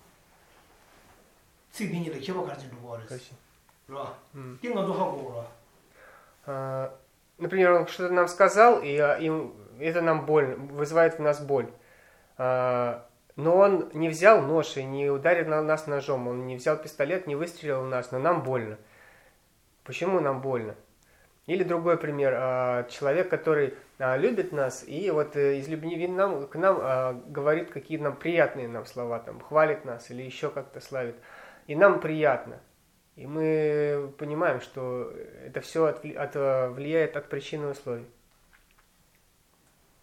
찌디니를 캐버 가르친 누구로 그렇지 띵어도 하고 그러 например, он что-то нам сказал, и, и это нам боль, вызывает в нас боль. Но он не взял нож и не ударил на нас ножом, он не взял пистолет, не выстрелил в нас, но нам больно. Почему нам больно? Или другой пример, человек, который любит нас и вот из любви нам, к нам говорит какие нам приятные нам слова, там, хвалит нас или еще как-то славит, и нам приятно. И мы понимаем, что это все от, от, влияет от причин и условий.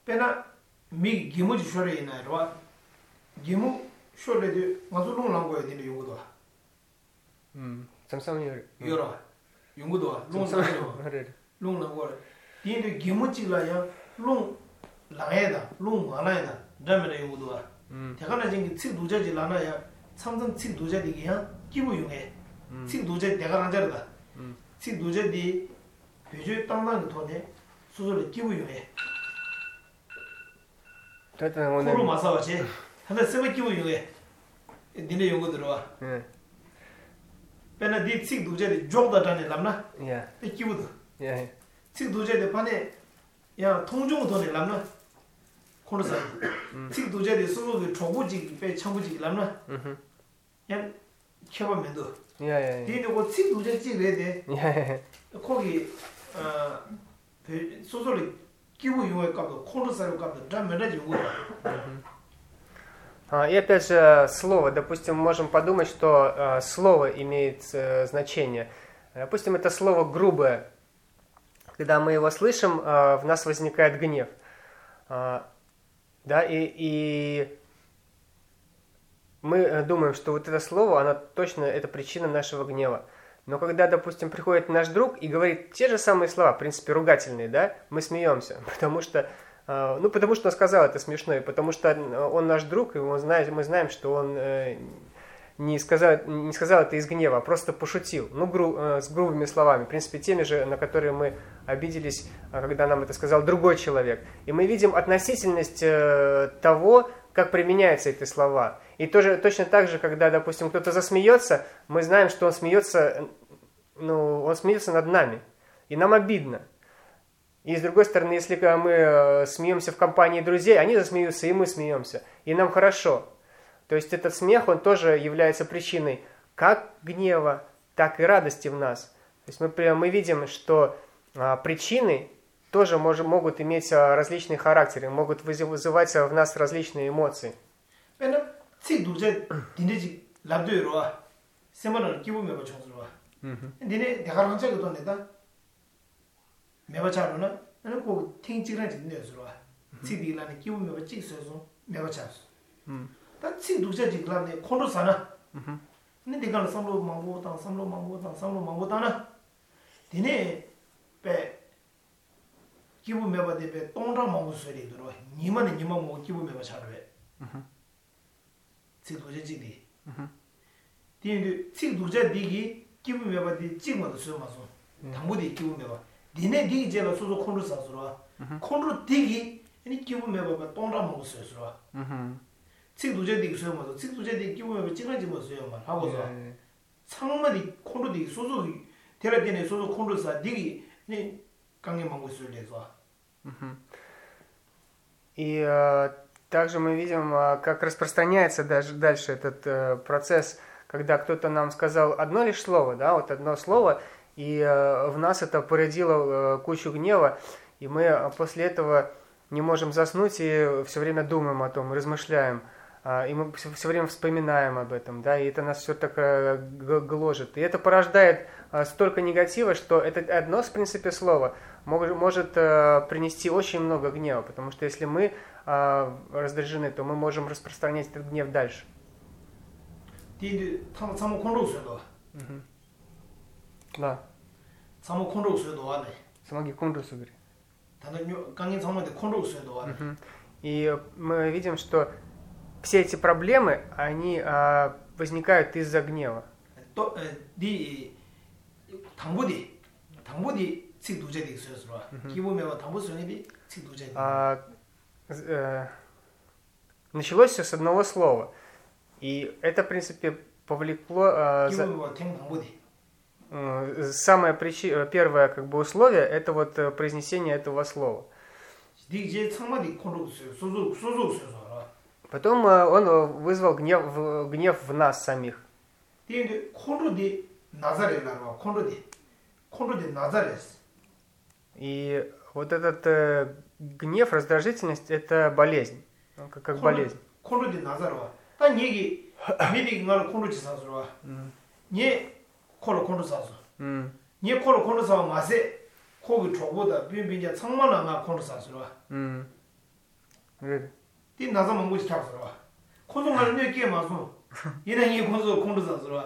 pena mi gimu ji shore ina ro gimu shore de ngazu long lang go de yung do 음 samsam yor yoro yung do long lang go long lang go din de gimu ji la ya long la da long ma la da dame yung do 음 대가나 진 치 두자지 라나 야 참선 치 두자디기 야 기부 용해 치 두자 대가나 자르다 치 두자디 비주 땅땅 돈에 수수를 기부 용해 это 오늘 코로 마사와지 하나 세베 기부 용해 니네 용거 들어와 예 배나 디치 두자디 족다 다네 람나 예 이 기부도 예 치 두자디 반에 야 통중 돈에 람나 코르사 치 두자디 수수의 초부지 배 청부지 람나 음 야 켜보면도 예예 디도 치 두자지 레데 예 거기 어 소소리 기부 용의 값도 코르사의 값도 다 매달 용거 А, И опять же, слово. Допустим, мы можем подумать, что э, слово имеет э, значение. Допустим, это слово грубое. Когда мы его слышим, э, в нас возникает гнев. Э, да, и, и мы думаем, что вот это слово, оно точно это причина нашего гнева. Но когда, допустим, приходит наш друг и говорит те же самые слова, в принципе, ругательные, да, мы смеемся, потому что Ну, потому что он сказал это смешно, и потому что он наш друг, и он знает, мы знаем, что он э, не, сказал, не сказал это из гнева, а просто пошутил, ну, гру, э, с грубыми словами, в принципе, теми же, на которые мы обиделись, когда нам это сказал другой человек. И мы видим относительность э, того, как применяются эти слова. И тоже, точно так же, когда, допустим, кто-то засмеется, мы знаем, что он смеется, ну, он смеется над нами, и нам обидно. И с другой стороны, если мы смеемся в компании друзей, они засмеются, и мы смеемся, и нам хорошо. То есть этот смех, он тоже является причиной как гнева, так и радости в нас. То есть мы, мы видим, что а, причины тоже мож, могут иметь а, различные характеры, могут вызывать в нас различные эмоции. 매바차로나 나는 꼭 팅지랑 진내서로 지디라는 기분 매바 찍어서 매바차스 음다 지도자지 그런데 콘도사나 음 근데 내가 삼로 망고다 삼로 망고다 삼로 망고다나 디네 배 기분 매바데 배 동랑 망고 소리 들어 니만은 니만 뭐 기분 매바차로 음 지도자지디 음 디네 지도자디기 기분 매바디 찍어도 쓰면서 당부디 기분 매바 디네 디기 제가 소소 콘로 사서라 콘로 디기 아니 기분 매버가 동라 먹고 쓰서라 음 지도제 디기 쓰면서 지도제 디기 기분 매버 찌라지 뭐 써요 말 하고서 상마디 콘로 디기 소소 테라데네 소소 콘로 사 디기 네 강에 먹고 쓰려서 И э, также мы видим, э, как распространяется даже дальше этот э, процесс, когда кто-то нам сказал одно лишь слово, да, вот одно слово, и э, в нас это породило э, кучу гнева, и мы после этого не можем заснуть и все время думаем о том, размышляем, э, и мы все, все время вспоминаем об этом, да, и это нас все так э, гложет. И это порождает э, столько негатива, что это одно, в принципе, слово может, может э, принести очень много гнева, потому что если мы э, раздражены, то мы можем распространять этот гнев дальше. Да. 사모 콘로스도 와네. Самоги контрусу говорит. 다는 강인 사모데 콘로스도 와네. И мы видим, что все эти проблемы, они а, возникают из-за гнева. 또 디 당부디 당부디 칙두제디 있어서 기본메와 당부성이디 칙두제디. А э, началось все с одного слова. И это, в принципе, повлекло... Э, 기본메와 탱 당부디. Самое причи... первое как бы условие это вот произнесение этого слова. Потом он вызвал гнев, гнев в нас самих. И вот этот э, гнев, раздражительность это болезнь, как, как болезнь. 콜로 콘도사서. 음. 니 콜로 콘도사 마세 거기 저보다 빈빈자 창만나가 콘도사서라. 음. 디 나서 먹고 싶어서. 콘송을 뇌게 마소. 이런 콘송 콘도서서.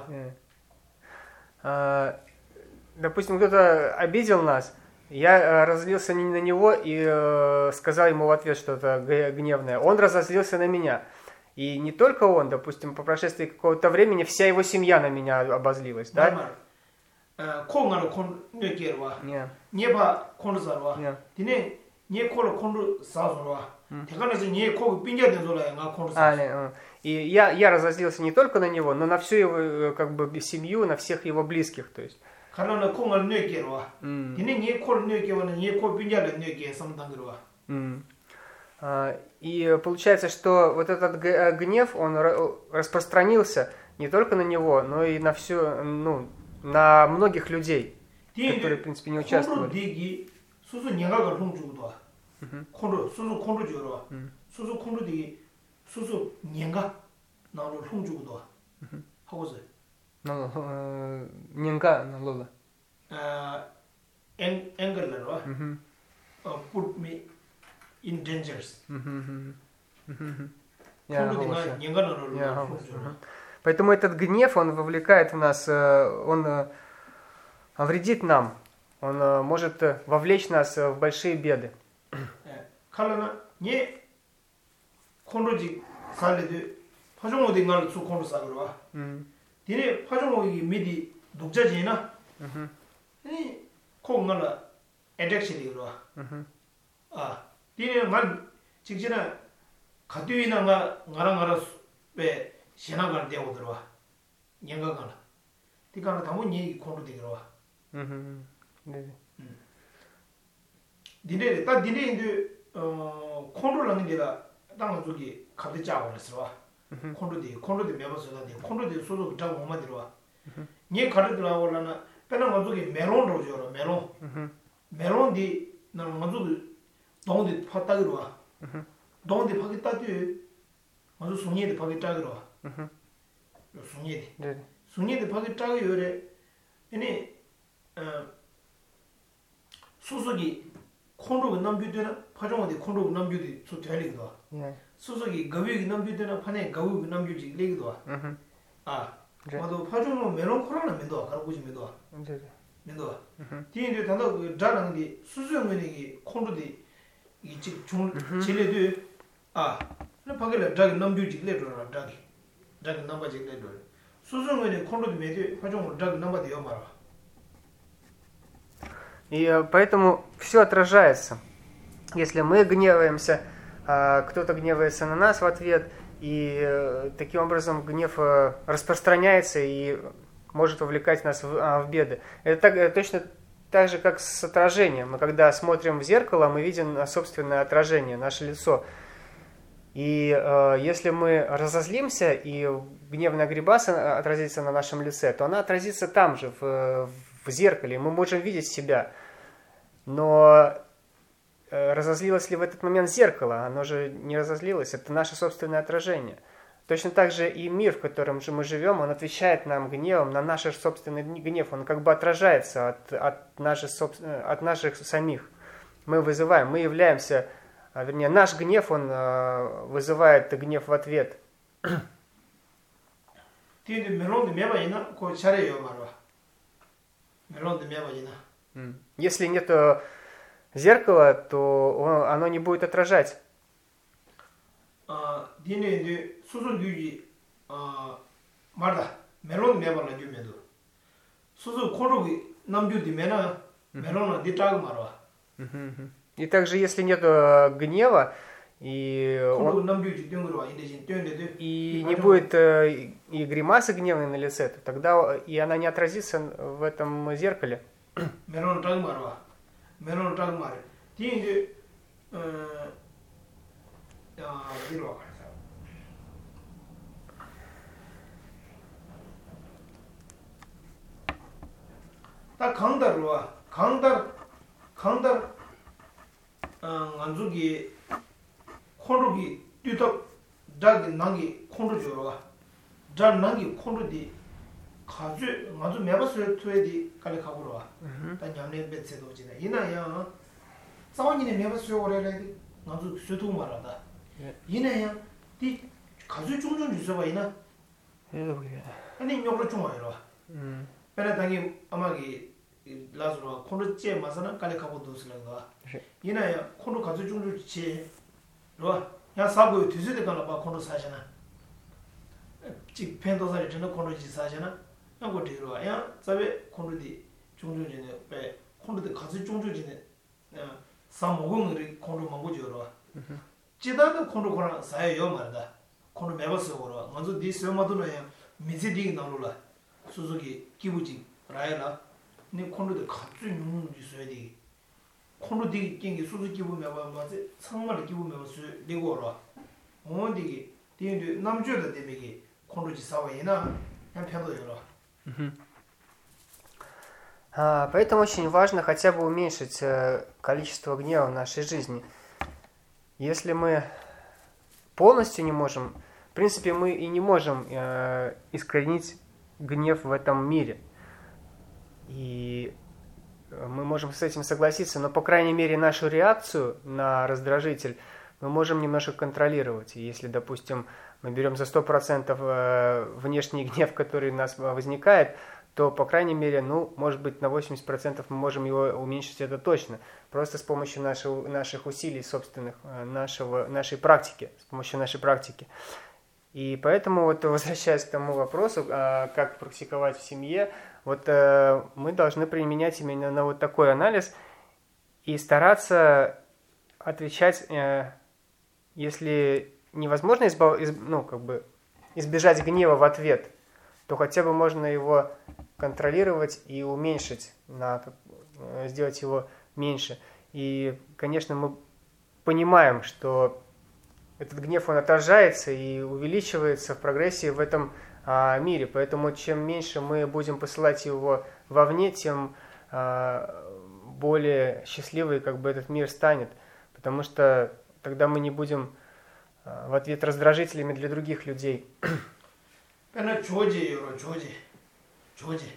А, допустим, кто-то обидел нас, я разозлился не на него и э, сказал ему в ответ что-то гневное. Он разозлился на меня. И не только он, допустим, по прошествии какого-то времени вся его семья на меня обозлилась, да? 콩을 콘 뇌게와. Не. 네바 콘도서와. 디네 네 콜로 콘도 사서와. 대간에서 네 코 빈자된 소리야. 나 콘도서. А, не, и я, я разозлился не только на него, но на всю его как бы семью, на всех его близких, то есть. 가라나 콩을 뇌게와. 디네 네 콜 뇌게와는 네 코 빈자된 뇌게 상당으로와. И получается, что вот этот гнев, он распространился не только на него, но и на всю, ну, на многих людей, которые, в принципе, не участвовали. 수수 녀가가 롱주고도 콘로 수수 콘로 줘라 수수 콘로디 수수 녀가 나로 롱주고도 하고서 녀가 나로라 아 앵글러로 어 put me in dangers 콘로디가 녀가 나로 поэтому этот гнев, он вовлекает в нас, он вредит нам. Он э, может э, вовлечь нас э, в большие беды. 칼라나 예 콘로지 살레드 파종오디 나를 수 콘로 사그러와 디네 파종오기 미디 독자지나 이 콩나라 에덱시리 그러와 아 디네 말 직진아 가두이나가 나랑 알아 왜 신나가 되고 들어와 년가가나 디가나 담은이 콘로 되더와 네. 디네 딱 디네인데 어 콘로라는 게다 땅은 저기 갑자기 짜고 그랬어. 콘로디 콘로디 매버서다. 콘로디 소도 잡고 못 만들어. 니 가르들어오려나 빼는 거 저기 메론으로 줘라. 메론. 메론디 나는 먼저 동디 파다기로 와. 동디 파기 따지. 먼저 송이에 파기 따기로 와. 송이에. 네. 송이에 파기 따기 요래. 아니 어 수수기 콘로가 남비되나 파종어디 콘로가 남비디 소 되리기도. 네. 수수기 거위가 남비되나 파네 거위가 남비지 레기도. 아. 맞아. 파종어 메론 코로나 면도 가고 싶면도. 네. 면도. 뒤에 단도 그 자랑디 수수용면이 콘로디 이지 중 질레도 아. 나 방금 자기 남비지 레도라 자기. 자기 남바지 레도. 수수용면이 콘로디 메디 파종어 자기 남바디 요 말아. И поэтому все отражается. Если мы гневаемся, кто-то гневается на нас в ответ, и таким образом гнев распространяется и может вовлекать нас в беды. Это так, точно так же, как с отражением. Мы когда смотрим в зеркало, мы видим собственное отражение, наше лицо. И если мы разозлимся, и гневная гримаса отразится на нашем лице, то она отразится там же, в в зеркале, мы можем видеть себя, но э, разозлилось ли в этот момент зеркало? Оно же не разозлилось, это наше собственное отражение. Точно так же и мир, в котором же мы живем, он отвечает нам гневом на наш собственный гнев, он как бы отражается от, от, наших, от наших самих. Мы вызываем, мы являемся, вернее, наш гнев, он э, вызывает гнев в ответ. Если нет зеркала, то оно не будет отражать. И также, если нет гнева, и, он, и не будет и гримасы гневной на лице, то тогда и она не отразится в этом зеркале. 딱 강다르와 강다 강다 안주기 콘로기 뒤도 자기 난기 콘로 줘라 자 난기 콘로디 가주 아주 매버스 투에디 깔에 가보러 다 냠내 뱃세도 지나 이나야 싸원이네 매버스 오래래 아주 수도 말하다 이내야 디 가수 종종 주서 봐 이나 아니 녀로 좀 와요 음 배나 당이 아마기 라즈로 코르제 마사나 깔레카고 도스는가 이내야 코르 가수 종종 지 로, 야 사고 뒤에서 가나 봐 코르 사잖아 직 펜도사리 전에 코르 지 사잖아 하고 뒤로 야 자베 코르디 종종진에 배 코르디 가수 종종진에 사모공을 코르 먹고 줘라 지다도 코르 코라 사요 말다 코르 매버서로 먼저 디스마도는 미지디 나올라 수수기 기부지 라이라 네 코르디 갑자기 눈을 주셔야지 코르디 깽기 수수기 기부 매버 맞지 상말 기부 매버서 리고라 어디기 뒤에 남주도 되게 코르지 사와이나 한 편도 열어 А, поэтому очень важно хотя бы уменьшить э, количество гнева в нашей жизни. Если мы полностью не можем, в принципе, мы и не можем э, искоренить гнев в этом мире. И мы можем с этим согласиться, но, по крайней мере, нашу реакцию на раздражитель мы можем немножко контролировать. И если, допустим, мы берем за сто процентов э, внешний гнев, который у нас возникает, то, по крайней мере, ну, может быть, на восемьдесят процентов мы можем его уменьшить, это точно. Просто с помощью нашего, наших усилий собственных, нашего, нашей практики, с помощью нашей практики. И поэтому, вот, возвращаясь к тому вопросу, как практиковать в семье, вот мы должны применять именно на вот такой анализ и стараться отвечать, если невозможно избав, ну, как бы избежать гнева в ответ, то хотя бы можно его контролировать и уменьшить, на, сделать его меньше. И, конечно, мы понимаем, что этот гнев, он отражается и увеличивается в прогрессии в этом а, мире. Поэтому чем меньше мы будем посылать его вовне, тем а, более счастливый как бы этот мир станет. Потому что тогда мы не будем а, в ответ раздражителями для других людей. 그러나 조지요 조지 조지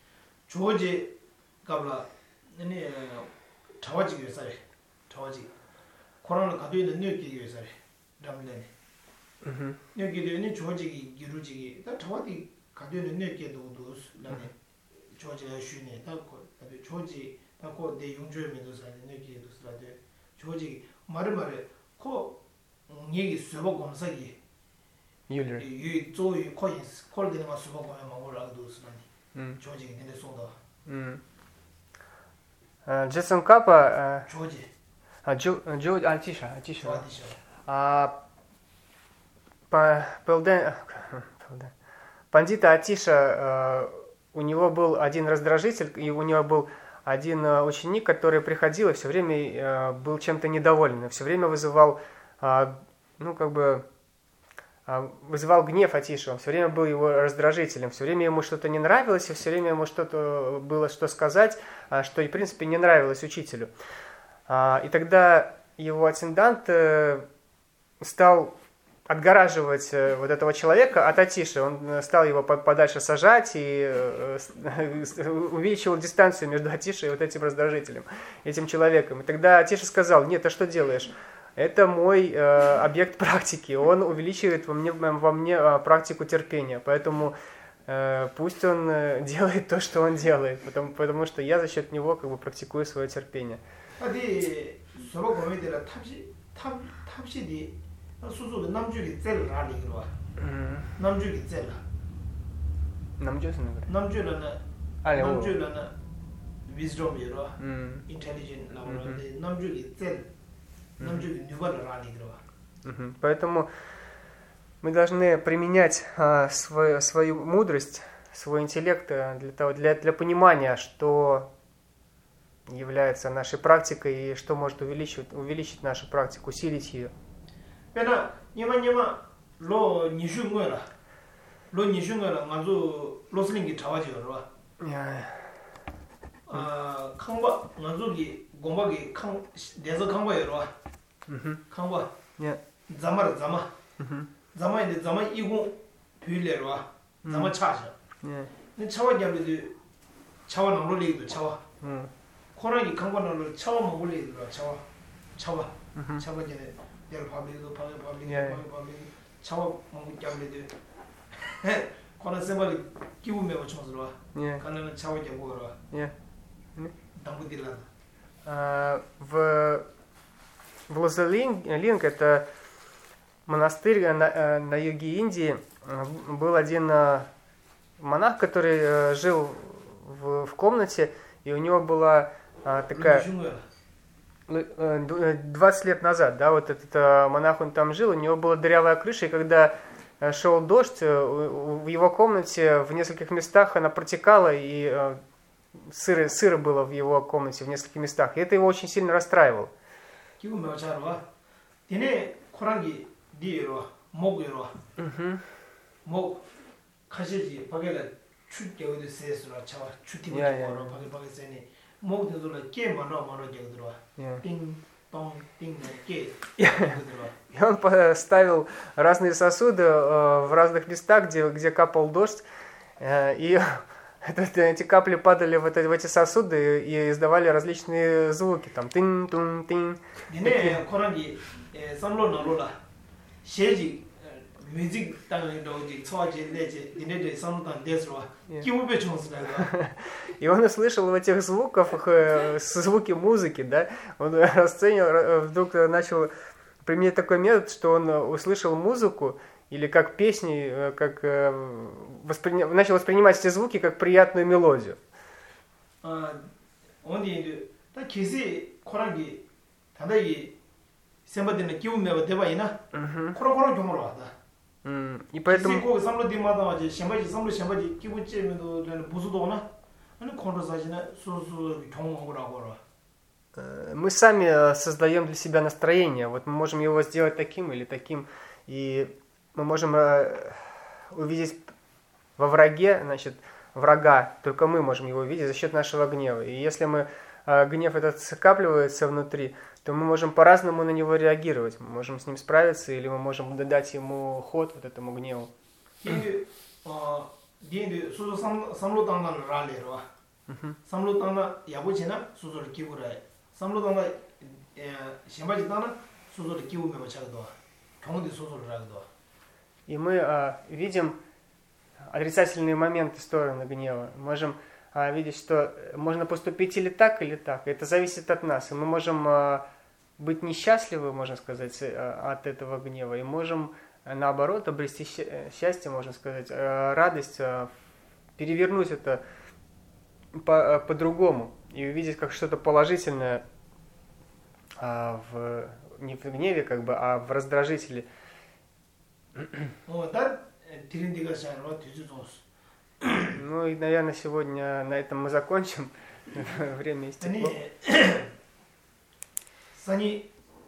조지 갑라 아니 타와지 회사래 타와지 코로나 가도 있는 뉴욕기 회사래 담래네 음 여기도 있는 조지기 기루지기 다 타와디 가도 있는 뉴욕기도 도스 나네 조지가 쉬네 다고 조지 다고 내 용조면도 사는 뉴욕기도 쓰라데 조지 말을 말해 코 얘기 수업 검사기 Юлер. 이 조이 코인스 콜드는 거 수업 거에 먹으라고 쓰라니 조지기 근데 쏜다 음. Джесон Капа... 조지. А, Джо... Джо... А, тише, тише. А, по... Пелден... Пандита Атиша, у него был один раздражитель, и у него был один ученик, который приходил и все время был чем-то недоволен, все время вызывал, ну, как бы... вызывал гнев Атиши, он все время был его раздражителем, все время ему что-то не нравилось, и все время ему что-то было что сказать, что, в принципе, не нравилось учителю. И тогда его аттендант стал отгораживать вот этого человека от Атиши, он стал его подальше сажать и увеличивал дистанцию между Атишей и вот этим раздражителем, этим человеком. И тогда Атиша сказал: нет, ты что делаешь? Это мой э, объект практики, он увеличивает во мне, во мне э, практику терпения, поэтому э, пусть он э, делает то, что он делает, потому, потому что я за счет него как бы практикую свое терпение. Mm-hmm. Поэтому мы должны применять а, свою, свою мудрость, свой интеллект для, того, для, для понимания, что является нашей практикой и что может увеличить, увеличить нашу практику, усилить ее. 강바 자마라 자마 자마인데 자마 이공 빌레로와 자마 차셔 네 차와 잡는데 차와 넘을리도 차와 코로나기 강바는 차와 먹을리도 차와 차와 차와 전에 their public, the public, public, Yeah. public, chawa mongu kyabli de. Kona sembali kibu me wachmasro. Yeah. Kana chawa kyaboro. Yeah. Dambu dilad. А, В, в Лозалинг, это монастырь на, на юге Индии, был один монах, который жил в, в комнате, и у него была такая... двадцать лет назад, да, вот этот монах, он там жил, у него была дырявая крыша, и когда шел дождь, в его комнате в нескольких местах она протекала, и сыро, сыро было в его комнате в нескольких местах, и это его очень сильно расстраивало. И он поставил разные сосуды в разных местах, где, где капал дождь, и эти капли падали в, это, в эти сосуды и издавали различные звуки, там тин-тун-тин. И он услышал в этих звуках звуки музыки, да, он расценил, вдруг начал применять такой метод, что он услышал музыку, или как песни, как воспри... начал воспринимать эти звуки как приятную мелодию. Он И поэтому мы сами создаем для себя настроение. Вот мы можем его сделать таким или таким, и мы можем увидеть во враге, значит, врага, только мы можем его увидеть за счет нашего гнева. И если мы, гнев этот скапливается внутри, то мы можем по-разному на него реагировать. Мы можем с ним справиться, или мы можем дать ему ход, вот этому гневу. И мы а, видим отрицательные моменты, стороны гнева. Можем а, видеть, что можно поступить или так, или так. Это зависит от нас. И мы можем а, быть несчастливы, можно сказать, а, от этого гнева. И можем, наоборот, обрести счастье, можно сказать, а, радость, а, перевернуть это по, а, по-другому. И увидеть как что-то положительное а, в, не в гневе, как бы, а в раздражителе. Ну и, наверное, сегодня на этом мы закончим. Время истекло. Сани,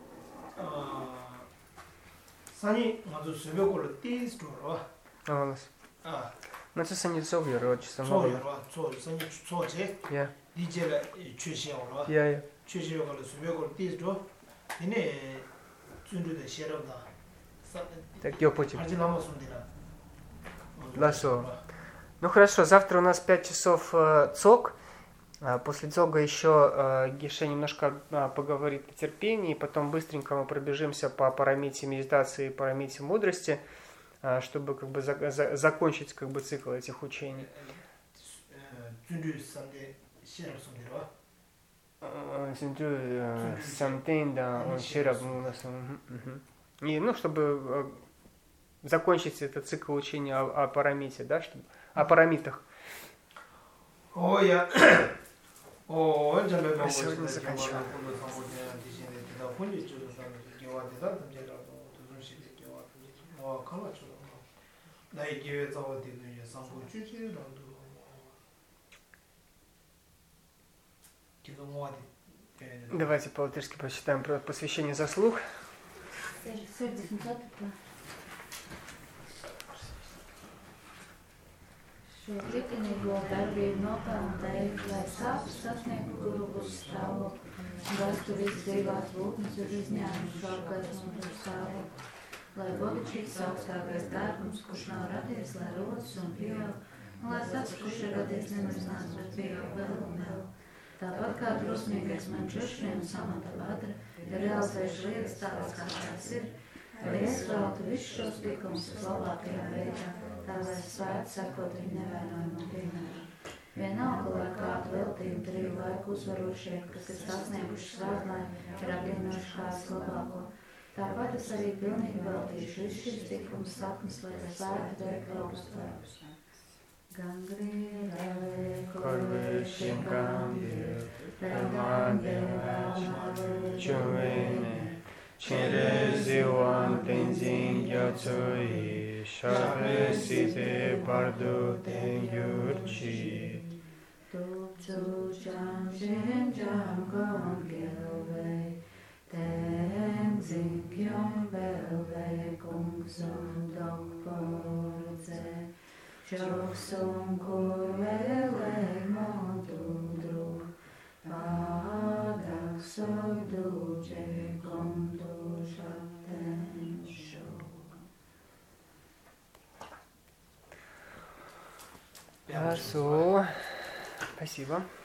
Сани, мазу себе коло тис туро. А у нас. А. Ну это Сани Цогер, часа много. Цогер, Сани Цогер. Я. Диджела чешеоро. Я я. Чешео коло себе коло тис туро. 이네 준주의 시럽다. Так, я пути. Ласо. Ну хорошо, завтра у нас пять часов э, цог. А после цога еще э, Геше немножко э, поговорит о терпении, потом быстренько мы пробежимся по парамите медитации и парамите мудрости, э, чтобы как бы за, за, закончить как бы цикл этих учений. Something, да, он вчера был. И, ну, чтобы закончить этот цикл учения о, о парамите, да, чтобы, о парамитах. О, я... О, он же мы сегодня заканчиваем. Давайте по-латышски прочитаем про посвящение заслуг. Šo likinīgo darbību nopelna dēļ, lai sāpes sasniegtu guru stāvokli, un rastu visu dzīvās būtnes uz izņēmumu šo gaismu stāvokli, lai bodhičīgs augstākais darbums, kurš nav radies, lai rodas un pieaug, un lai tas, kurš ir radies, nemaz nāc, bet pieaug vēl un vēl. Tāpat kā drosmīgais man čušņiem samata vadra, ir realizējuši lietas tādas, kā tās ir, lai ieskrautu visus šos likumus vislabākajā veidā, tā lai spētu sekot viņu nevainojamo piemēram. Vienalga, lai kādu veltību triju laiku uzvarošie, kas ir sasnieguši svētlaimi, ir apvienojuši kāds labāko. Tāpat es arī pilnīgi veltīšu visus šīs likumus sapnis, lai spētu veikt labus darbus. Gangrīrale, korvešim gandir, Ramandevā, Čuvene, Čerezi uantenzin jacoi, Šavesite parduten jurči. Tupcu čanžin jam gongelvei, Tenzin jom belvei kungsum dokporce. Čoksum kurvelek montudru, Padak sogduče kontuša tenšu. Хорошо. Спасибо.